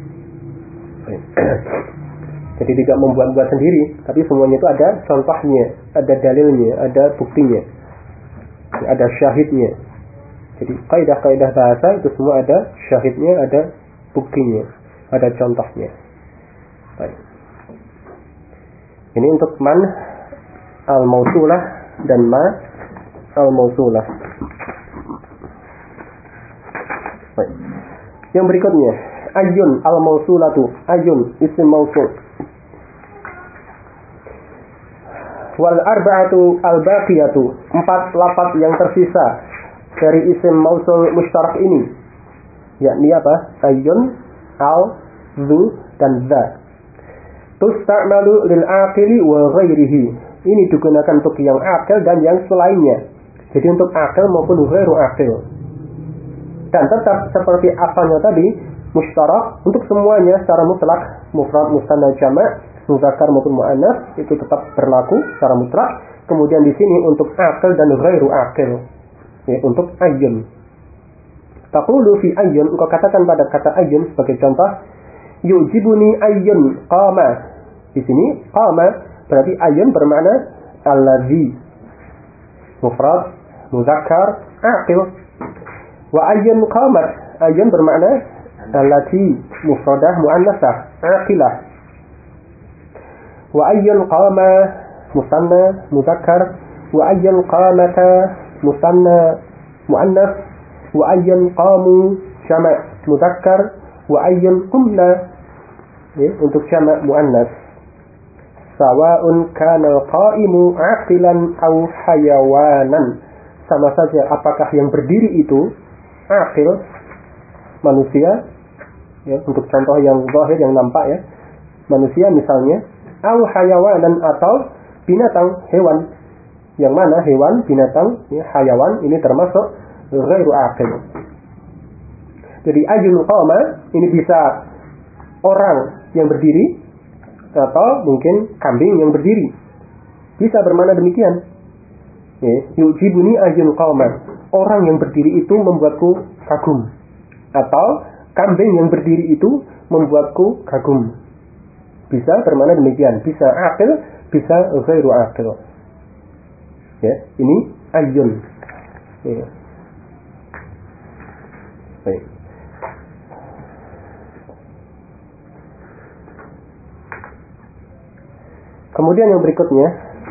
Jadi tidak membuat-buat sendiri, tapi semuanya itu ada contohnya, ada dalilnya, ada buktinya, ada syahidnya. Jadi kaidah-kaidah bahasa itu semua ada syahidnya, ada buktinya, ada contohnya. Baik. Ini untuk man al-mausulah dan ma al-mausulah. Baik. Yang berikutnya, ayun al-mausulatu, ayun isim mausul. Wal arba'atu al-baqiyatu, 4 lafaz yang tersisa dari isim mausul mustarak ini, yakni apa? Ayun, al, zu, dan za. Tusta'malu lil aqili wa ghairihi. Ini digunakan untuk yang akil dan yang selainnya. Jadi untuk akil maupun ghairu akil. Dan tetap seperti asalnya tadi, mustarak untuk semuanya secara mutlak, mufrad, musanna, jama', muzakkar maupun muannats, itu tetap berlaku secara mutlak. Kemudian di sini untuk akil dan ghairu akil, untuk ayun. Taqulu fi ayun, engkau katakan pada kata ayun sebagai contoh, yujibuni ayun qama. Di sini qama berarti ayun bermakna allazi, mufrad, muzakkar, aqil. Wa ayun qamat, ayun bermakna allati, mufradah, muannasah, aqilah. Wa ayun qama musanna, muzakkar. Wa ayun qamata musanna, muannas. Wa ayun qamu jama' muzakkar. Wa ayun qumna, untuk jama' muannas. Sawa'un kana al-qa'imu aqilan aw hayawanan. Sama saja apakah yang berdiri itu aqil, manusia, untuk contoh yang zahir, yang nampak ya, manusia misalnya, aw hayawanan, atau binatang, hewan. Yang mana hewan, binatang, hayawan ini termasuk ghairu aqil. Jadi ayun qama ini bisa orang yang berdiri atau mungkin kambing yang berdiri. Bisa bermakna demikian. Yujibuni ayun qama, orang yang berdiri itu membuatku kagum, atau kambing yang berdiri itu membuatku kagum. Bisa bermakna demikian, bisa aqil, bisa ghairu aqil. Ini ayun. Baik. Kemudian yang berikutnya,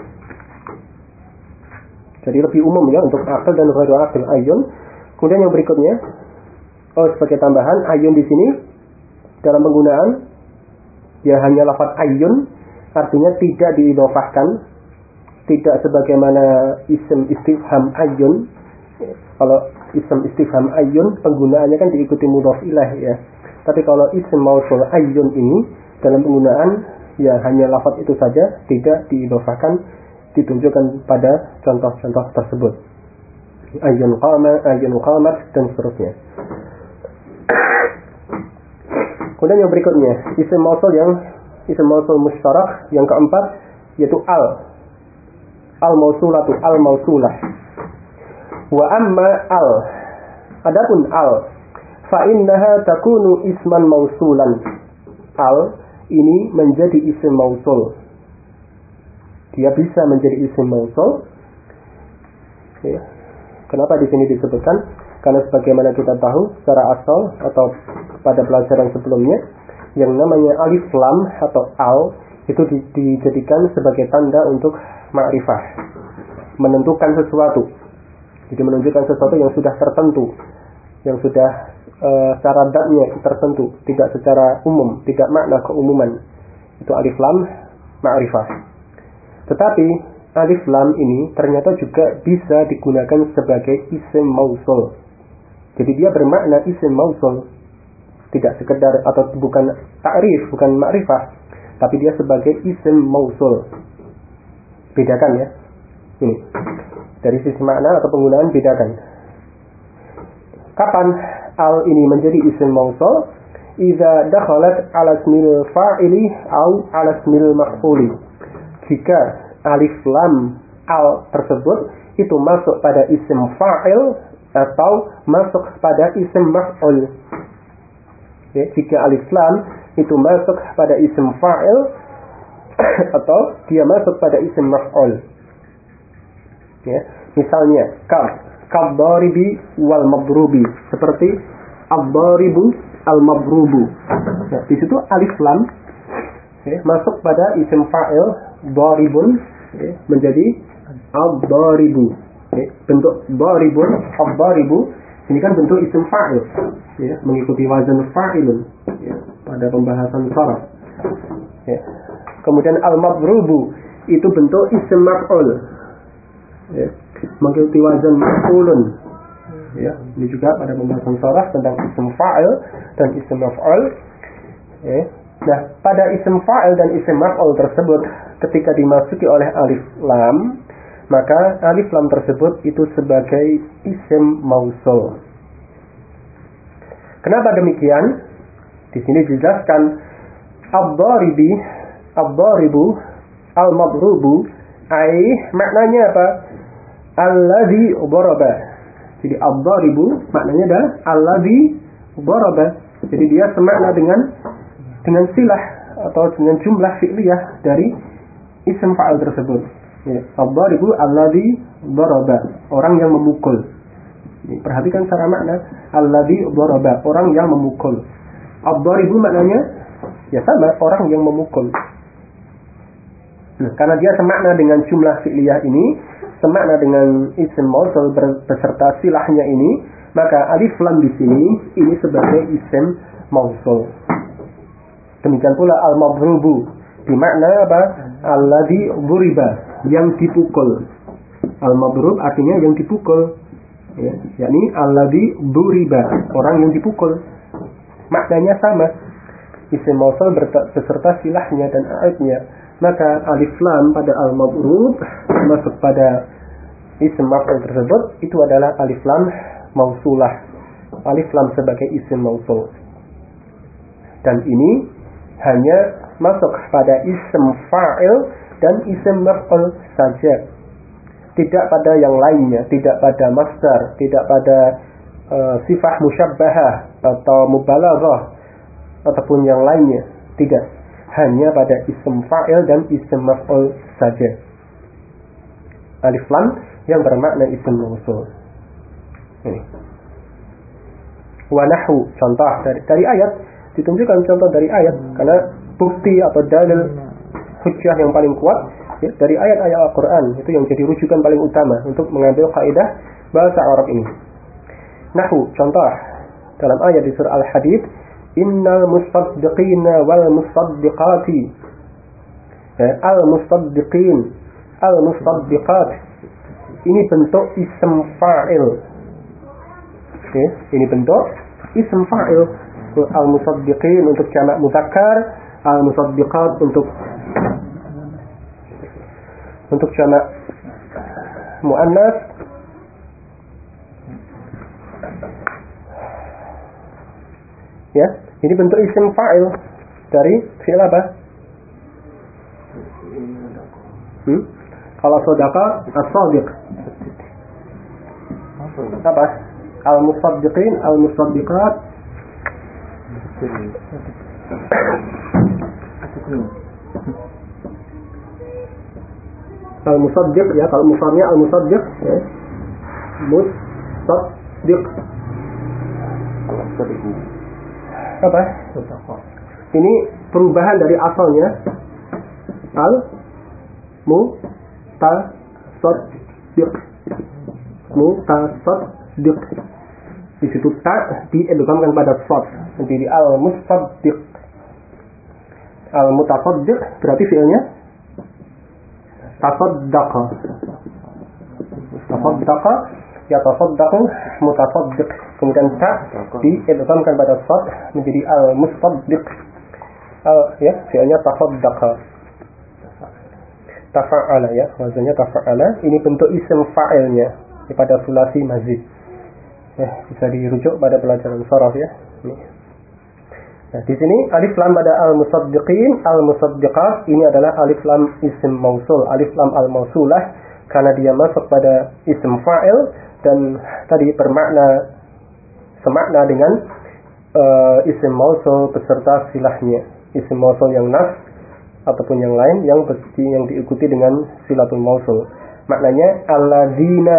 jadi lebih umum ya untuk akil dan ghairu akil, ayun. Kemudian yang berikutnya, sebagai tambahan, ayun di sini dalam penggunaan ya hanya lafaz ayun, artinya tidak diidhofahkan, tidak sebagaimana isim istifham ayun Kalau isim istifham ayyun penggunaannya kan diikuti mudhaf ilaih ya. Tapi kalau isim mausul ayyun ini dalam penggunaan ya hanya lafaz itu saja, tidak diidhofahkan, ditunjukkan pada contoh-contoh tersebut. Ayyun qama, ayyun qamat dan seterusnya. Kemudian yang berikutnya, isim mausul musyarak yang keempat yaitu al-mausulatu, al-mausulah. Wa amma adapun fa innaha takunu isman mausulan. Ini menjadi isim mausul. Dia bisa menjadi isim mausul. Ya. Kenapa di sini disebutkan? Karena sebagaimana kita tahu secara asal atau pada pelajaran sebelumnya, yang namanya alif lam atau itu dijadikan sebagai tanda untuk ma'rifah, menentukan sesuatu. Jadi menunjukkan sesuatu yang sudah tertentu, yang sudah secara datnya tertentu, tidak secara umum, tidak makna keumuman. Itu alif lam ma'rifah. Tetapi alif lam ini ternyata juga bisa digunakan sebagai isim mausul. Jadi dia bermakna isim mausul, tidak sekedar atau bukan ta'rif, bukan ma'rifah, tapi dia sebagai isim mausul. Bedakan ya. Ini dari sisi makna atau penggunaan bedakan. Kapan ini menjadi isim mausul? Idza dakhalat 'ala ismil fa'ili au 'ala ismil maf'uli. Jika alif lam tersebut itu masuk pada isim fa'il atau masuk pada isim maf'ul. Ya, jika alif lam itu masuk pada isim fa'il atau dia masuk pada isim maf'ul. Ya, misalnya kab-daribi wal madrubi, seperti ad-daribu al-madrubu. Ya, di situ alif lam masuk pada isim fa'il daribun menjadi ad-daribu. Bentuk daribun, ad-daribu ini kan bentuk isim fa'il, ya, mengikuti wazan fa'ilun ya, pada pembahasan sharaf. Ya. Kemudian al-madrubu itu bentuk isim maf'ul, ya, mengikuti wazan maf'ulun. Ya, ini juga pada pembahasan sharaf tentang isim fa'il dan isim maf'ul. Ya. Nah, pada isim fa'il dan isim maf'ul tersebut ketika dimasuki oleh alif lam, maka alif lam tersebut itu sebagai isim mausul. Kenapa demikian? Di sini dijelaskan ad-daribu, al-madrubu, maknanya apa? Alladzi daraba. Jadi ad-daribu maknanya adalah alladzi daraba. Jadi dia semakna dengan silah atau dengan jumlah fi'liyah dari isim fa'il tersebut. Ya, ad-daribu alladzi daraba, orang yang memukul. Perhatikan secara makna, alladzi daraba, orang yang memukul. Ad-daribu maknanya ya sama, orang yang memukul. Nah, karena dia semakna dengan jumlah fi'liyah ini, semakna dengan isim mausul beserta silahnya ini, maka alif lam di sini ini sebagai isim mausul. Demikian pula al-madrubu, dimakna apa? Alladzi duriba, yang dipukul. Al-madrub artinya yang dipukul. Ya, yakni alladzi duriba, orang yang dipukul. Maknanya sama. Isim mausul beserta silahnya dan aidnya. Maka alif lam pada al-madrub masuk pada isim maf'ul tersebut itu adalah alif lam mausulah. Alif lam sebagai isim mausul. Dan ini hanya masuk pada isim fa'il dan isim maf'ul saja. Tidak pada yang lainnya, tidak pada masdar, tidak pada sifah musyabbahah atau mubalaghah ataupun yang lainnya. Tidak. Hanya pada isim fa'il dan isim maf'ul saja. Alif lam yang bermakna isim mausul. Ini. Wa nahwu, contoh dari ayat, ditunjukkan contoh dari ayat karena bukti atau dalil hujjah yang paling kuat ya, dari ayat-ayat Al-Quran itu yang jadi rujukan paling utama untuk mengambil kaidah bahasa Arab ini. Nahwu, contoh dalam ayat di surah Al-Hadid, innal musaddiqina wal musaddiqati. Al-musaddiqin, al-musaddiqat ini bentuk isim fa'il Ya, ini bentuk ism fa'il. Al-musaddiqin untuk jamak mudzakkar, al-musaddiqat untuk jamak muannas. Ya, ini bentuk isim fa'il dari fi'il apa? Kalau sadaqa as-sadiq. Apa? Al-musaddiqin, al-musaddiqat. Al-musaddiq ya, kalau mufradnya al-musaddiq ya. Musaddiq. Apa? Ini perubahan dari asalnya al-mutasaddiq. Mutasaddiq. Di situ ta diidghamkan pada shad menjadi al-musaddiq. Al-mutasaddiq berarti fi'ilnya tasaddaqa. Tasaddaqa yatasaddaqu mutasaddiq. Kemudian ta diidghamkan pada shad menjadi al-musaddiq. Ya, fi'ilnya tasaddaqa. Tafa'ala ya, wazannya tafa'ala. Ini bentuk isim fa'ilnya pada sulasi mazid. Ya, bisa dirujuk pada pelajaran sharaf ya. Nah, di sini alif lam pada al-musaddiqin, al-musaddiqat ini adalah alif lam isim mausul, alif lam al-mausulah karena dia masuk pada isim fa'il dan tadi bermakna semakna dengan isim mausul beserta silahnya. Isim mausul yang nas ataupun yang lain yang diikuti dengan silatul mausul. Maknanya alladzina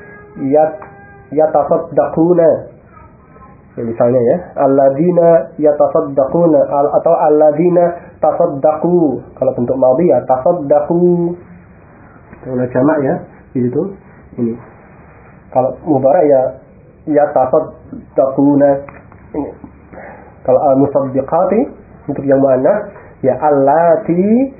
yatasaddaquna. Ya, misalnya ya, alladzina yatasaddaquna atau alladzina tasaddaqu. Kalau bentuk madhi ya tasaddaqu. Kalau jamak ya, di situ ini. Kalau mubarak ya yatasaddaquna. Ini. Kalau al-musaddiqati untuk yang muannas ya allati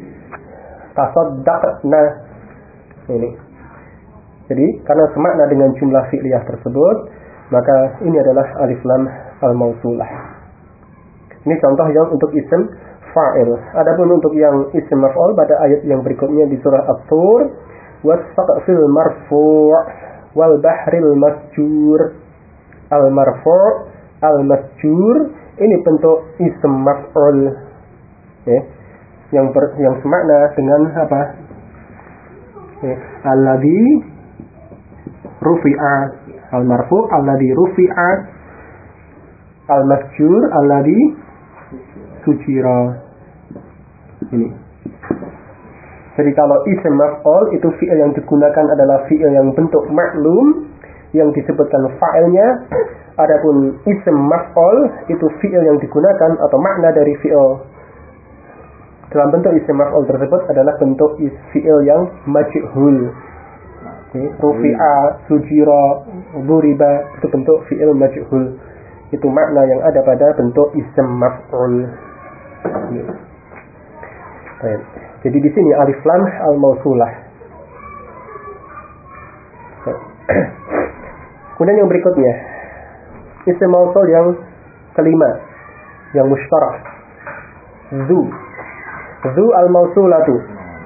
tasaddaqna. Ini. Jadi karena semakna dengan jumlah fi'liyah tersebut, maka ini adalah alif lam al-mausulah. Ini contoh yang untuk isim fa'il. Adapun untuk yang isim maf'ul pada ayat yang berikutnya di surah At-Tur, was-saqfil marfu' wal bahril masjur. Al-marfu' al-masjur ini bentuk isim maf'ul. Ya. Yang semakna dengan apa? Ya. Alladhi rufi'a al-marfu' alladhi rufi'a al-masjur alladhi sujira. Ini. Jadi kalau isim maf'ul itu fi'il yang digunakan adalah fi'il yang bentuk ma'lum yang disebutkan fa'ilnya. Adapun isim maf'ul itu fi'il yang digunakan atau makna dari fi'il dalam bentuk isim maf'ul tersebut adalah bentuk fi'il yang majhul. Rufi'a, sujira, duriba itu bentuk fi'il majhul. Itu makna yang ada pada bentuk isim maf'ul. Baik. Jadi di sini alif lam al-mausulah. Kemudian yang berikutnya isim mausul yang kelima yang mushtarak. Zu al-mausulatu.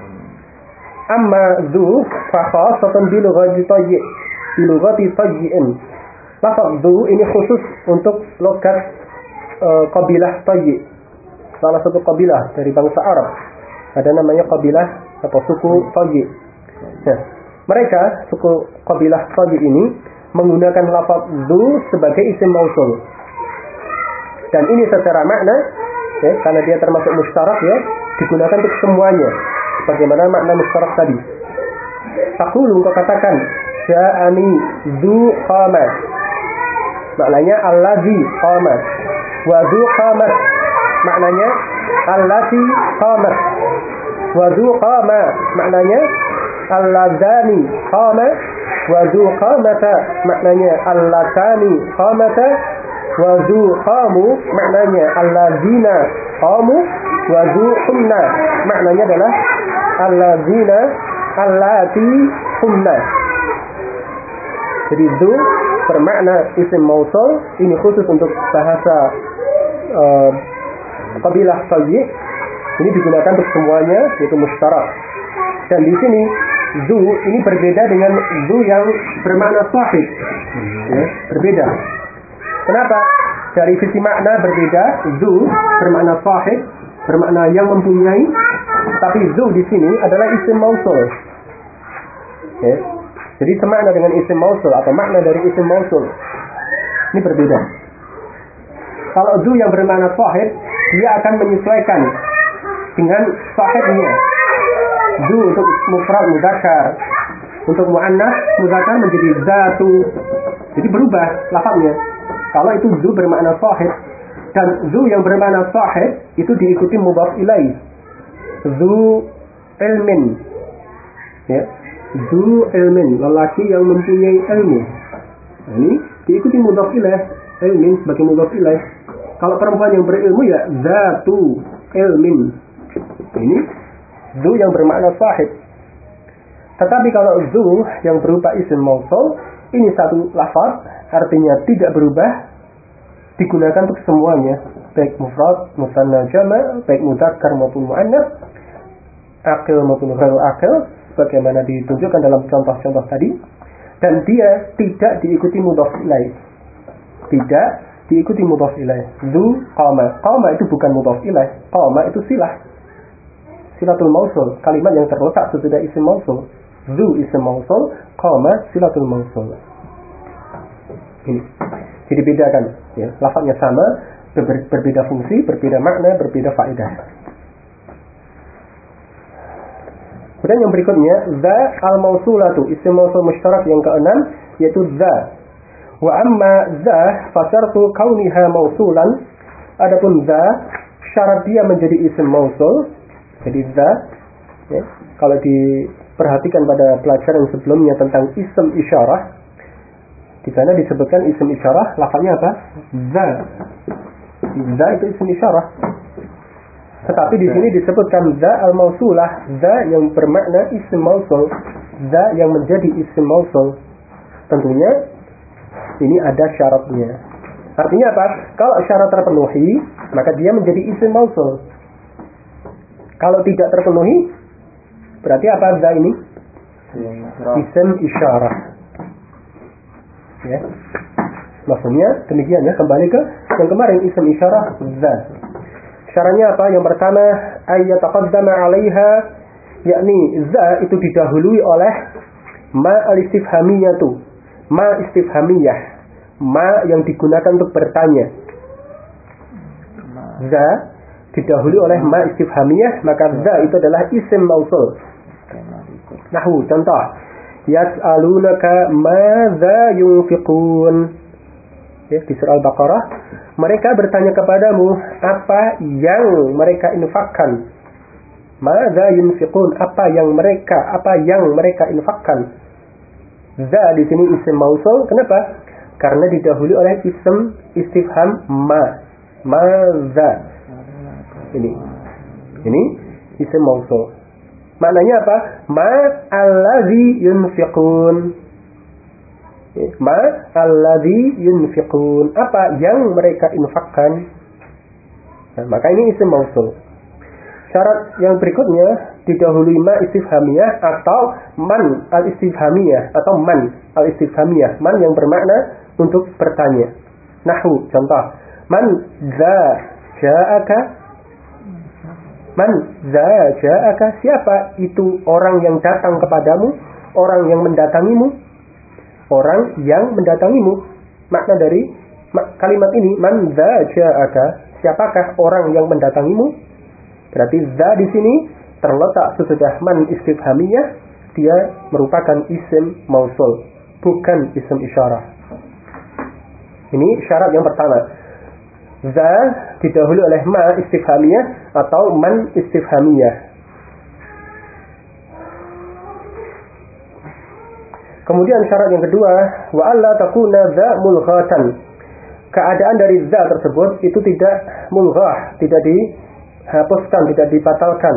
Amma zu fa khasatan bi lughati tayyin. Lafaz zu ini khusus untuk logat kabilah Tayyi. Salah satu kabilah dari bangsa Arab. Ada namanya kabilah atau suku Tayyi. Nah, mereka suku kabilah Tayyi ini menggunakan lafaz zu sebagai isim mausul. Dan ini secara makna ya, karena dia termasuk mustarak ya, digunakan untuk semuanya. Bagaimana makna mustarak tadi? Taqulu engkau katakan ja'ani zu qamat. Maknanya allazi qamat. Wa zu qamat. Maknanya allati qamat. Wa zu qama. Maknanya alladzani qamat. Wa zu qamata. Maknanya allatani qamata. Wa zu qamu. Maknanya alladzina qamu. Wa zu qumna. Maknanya adalah alladzina allati qumna. Jadi zu bermakna isim mausul, ini khusus untuk bahasa kabilah Sayyid. Ini digunakan untuk semuanya, yaitu musyarak. Dan di sini zu ini berbeda dengan zu yang bermakna sahib. Ya, berbeda. Kenapa? Dari sisi makna berbeda. Zu bermakna sahib, bermakna yang mempunyai. Tapi zu di sini adalah isim mausul. Ya. Jadi semakna dengan isim mausul atau makna dari isim mausul. Ini berbeda. Kalau zu yang bermakna sahib, dia akan menyesuaikan dengan sahibnya. Zu untuk mufrad mudzakkar, untuk muannas mudzakkar menjadi zatu. Jadi berubah lafaznya. Kalau itu zu bermakna sahib, dan zu yang bermakna sahib itu diikuti mudhaf ilaih. Zu ilmin. Ya. Zu ilmin, lelaki yang mempunyai ilmu. Nah, ini diikuti mudhaf ilaih, ilmin sebagai mudhaf ilaih. Kalau perempuan yang berilmu ya zatu ilmin. Ini zu yang bermakna sahib. Tetapi kalau zu yang berupa isim mausul, ini satu lafaz, artinya tidak berubah, digunakan untuk semuanya, baik mufrad, musanna, jama', baik mudzakkar maupun muannas, aqil maupun ghairu aqil, sebagaimana ditunjukkan dalam contoh-contoh tadi. Dan dia tidak diikuti mudhaf ilaih. Tidak diikuti mudhaf ilaih. Zu qama. Qama itu bukan mudhaf ilaih. Qama itu silah. Silatul mausul, kalimat yang terletak sesudah isim mausul. Zu isim mausul, qama silatul mausul. Ini. Jadi bedakan, ya. Lafaznya sama, berbeda fungsi, berbeda makna, berbeda faedah. Kemudian yang berikutnya, za al-mausulatu, isim mausul musytarak yang keenam, yaitu za. Wa amma za fasartu kauniha mausulan. Adapun za, syarat dia menjadi isim mausul. Jadi za, ya, kalau diperhatikan pada pelajaran sebelumnya tentang isim isyarah, di sana disebutkan isim isyarah, lafaznya apa? Za. Za itu isim isyarah. Tetapi di sini disebutkan za al-mausulah, za yang bermakna isim mausul, za yang menjadi isim mausul. Tentunya ini ada syaratnya. Artinya apa? Kalau syarat terpenuhi, maka dia menjadi isim mausul. Kalau tidak terpenuhi, berarti apa za ini? Isim isyarah. Ya. Maksudnya demikian ya, kembali ke yang kemarin isim isyarah za. Syaratnya apa? Yang pertama, ayyataqaddama 'alaiha, yakni za itu didahului oleh ma al-istifhamiyatu. Ma istifhamiyah, ma yang digunakan untuk bertanya. Za didahului oleh ma istifhamiyah, maka za itu adalah isim mausul. Nahwu, contoh, yas'alunaka madza yunfiqun. Ya, di surah Al-Baqarah, mereka bertanya kepadamu apa yang mereka infakkan. Madza yunfiqun, apa yang mereka infakkan. Za di sini isim mausul. Kenapa? Karena didahului oleh isim istifham ma. Madza. Ini isim mausul. Maknanya apa? Ma allazi yunfiqun. Ma allazi yunfiqun, apa yang mereka infakkan. Nah, maka ini isim mausul. Syarat yang berikutnya didahului ma istifhamiyah atau man al-istifhamiyah atau man al-istifhamiyah, man yang bermakna untuk bertanya. Nahwu, contoh, man za ja'aka. Man za ja'aka, siapa itu orang yang datang kepadamu, orang yang mendatangimu. Orang yang mendatangimu. Makna dari kalimat ini, man za ja'aka, siapakah orang yang mendatangimu? Berarti za di sini terletak sesudah man istifhamiyah, dia merupakan isim mausul, bukan isim isyarah. Ini syarat yang pertama. Za didahului oleh ma istifhamiyah atau man istifhamiyah. Kemudian syarat yang kedua, wa alla takuna za mulghatan. Keadaan dari za tersebut itu tidak mulghah, tidak dihapuskan, tidak dibatalkan,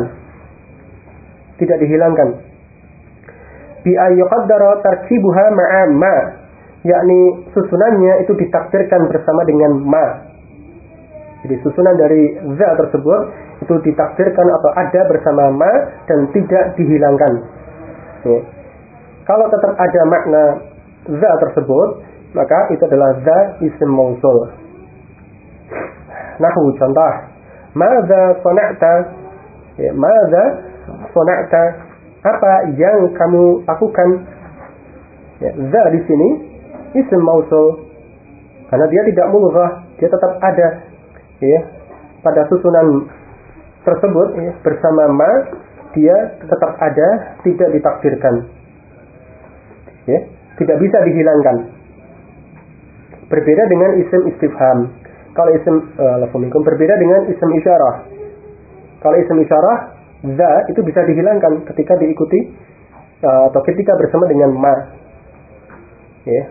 tidak dihilangkan. Bi ayyuqaddara tarkibuha ma'a ma, yakni susunannya itu ditakdirkan bersama dengan ma. Jadi susunan dari za tersebut itu ditakdirkan atau ada bersama ma dan tidak dihilangkan. Ya. Kalau tetap ada makna za tersebut, maka itu adalah za isim mausul. Nahwu contoh, madza sana'ta? Ya, madza sana'ta? Apa yang kamu lakukan? Ya, za di sini isim mausul karena dia tidak mulghah, dia tetap ada ya pada susunan tersebut ya, bersama ma dia tetap ada, tidak ditakdirkan ya, tidak bisa dihilangkan. Berbeda dengan isim istifham. Kalau isim berbeda dengan isim isyarah. Kalau isim isyarah za itu bisa dihilangkan ketika diikuti atau ketika bersama dengan ma ya.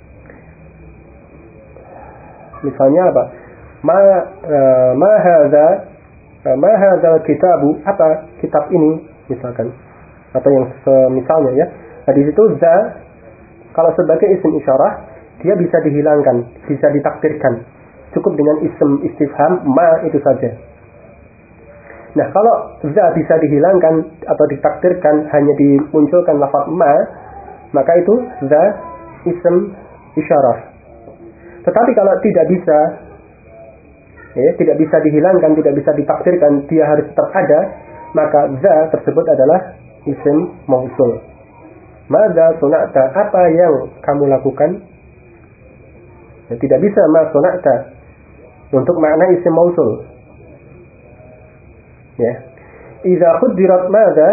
Misalnya apa? Ma hadza kitabu, apa kitab ini misalkan, atau yang semisalnya ya. Nah di situ za kalau sebagai isim isyarah dia bisa dihilangkan, bisa ditakdirkan, cukup dengan isim istifham ma itu saja. Nah kalau za bisa dihilangkan atau ditakdirkan hanya dimunculkan lafaz ma, maka itu za isim isyarah. Tetapi kalau tidak bisa ya, tidak bisa dihilangkan, tidak bisa ditakdirkan, dia harus tetap ada, maka za tersebut adalah isim mausul. Madza sana'ta? Apa yang kamu lakukan? Ya, tidak bisa ma sana'ta untuk makna isim mausul. Ya. Idza quddirat madza,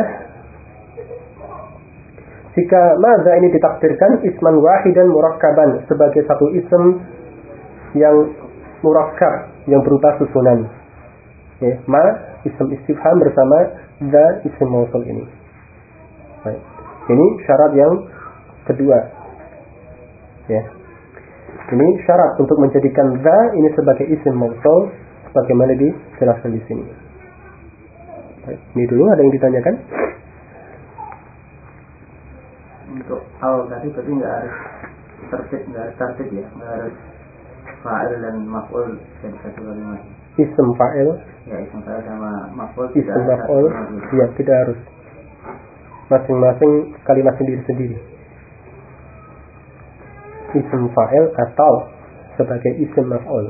jika madza ini ditakdirkan isman wahidan murakkaban, sebagai satu isim yang murakkab, yang berupa susunan ya, ma isim istifham bersama za isim mausul ini. Baik. Ini syarat yang kedua ya. Ini syarat untuk menjadikan za ini sebagai isim mausul sebagaimana dijelaskan di sini. Baik. Ini dulu ada yang ditanyakan? Untuk al tadi berarti nggak harus tertib ya, nggak harus fa'il dan maf'ul dari satu kalimat. Isim fa'il Ya, isim fa'il sama maf'ul. Isim maf'ul ya tidak harus. Masing-masing kalimat sendiri-sendiri. Isim fa'il atau sebagai isim maf'ul.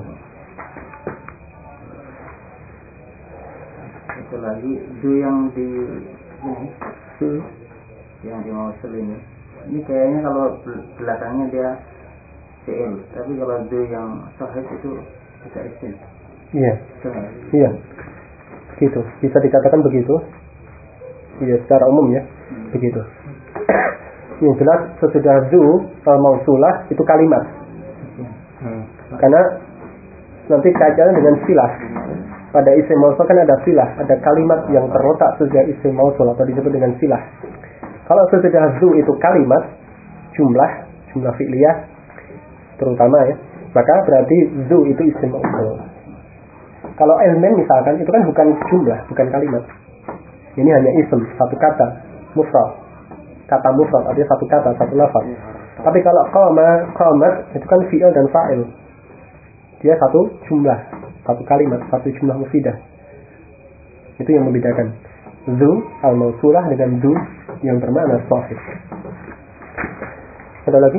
Itu lagi itu yang di ini. Yang di mausul ini. Ini kayaknya kalau belakangnya dia fi'il, tapi kalau do yang sahih itu tidak isim. Iya. Iya. Gitu. Bisa dikatakan begitu. Iya, secara umum ya. Begitu. Yang jelas sesudah zu mausulah itu kalimat. Karena nanti kaitannya dengan silah. Pada isim mausul kan ada silah, ada kalimat yang terletak sesudah isim mausul atau disebut dengan silah. Kalau sesudah zu itu kalimat, jumlah fi'liyah terutama ya, maka berarti zu itu isim mausul. Kalau elemen misalkan itu kan bukan jumlah, bukan kalimat. Ini hanya isim, satu kata, mufrad. Kata mufrad artinya satu kata, satu lafaz. Tapi kalau qamat itu kan fi'il dan fa'il. Dia satu jumlah, satu kalimat, satu jumlah mufidah. Itu yang membedakan zu al-mausulah dengan zu yang bermakna shahih. Ada lagi?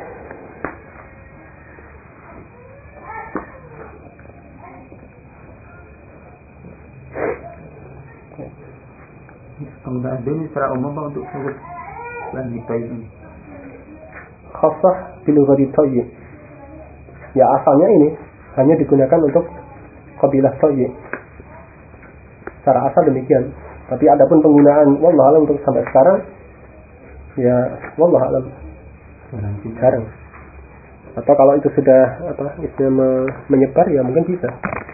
Penggunaan do ini secara umum Pak untuk sebut lagi tayyib ini. Khassah bil ghadi tayyib. Ya asalnya ini hanya digunakan untuk qabilah tayyib. Secara asal demikian. Tapi adapun penggunaan wallahu alam untuk sampai sekarang ya wallahu alam jarang. Atau kalau itu sudah menyebar ya mungkin bisa.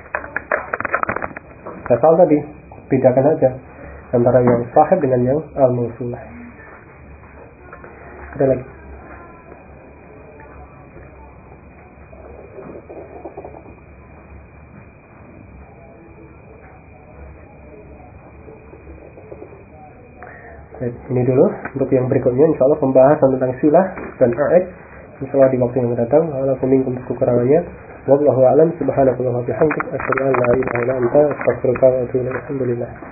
Asal tadi bedakan aja antara yang sahih dengan yang al-mausulah. Ada lagi? Ini dulu untuk yang berikutnya insyaallah pembahasan tentang silah dan a'id Insyaallah di waktu yang mendatang. Wa'alaikum minkum kekurangannya. Wallahu a'lam. Subhanakallahumma wa bihamdika asyhadu an la ilaha illa anta astaghfiruka wa atubu ilaik. Alhamdulillah.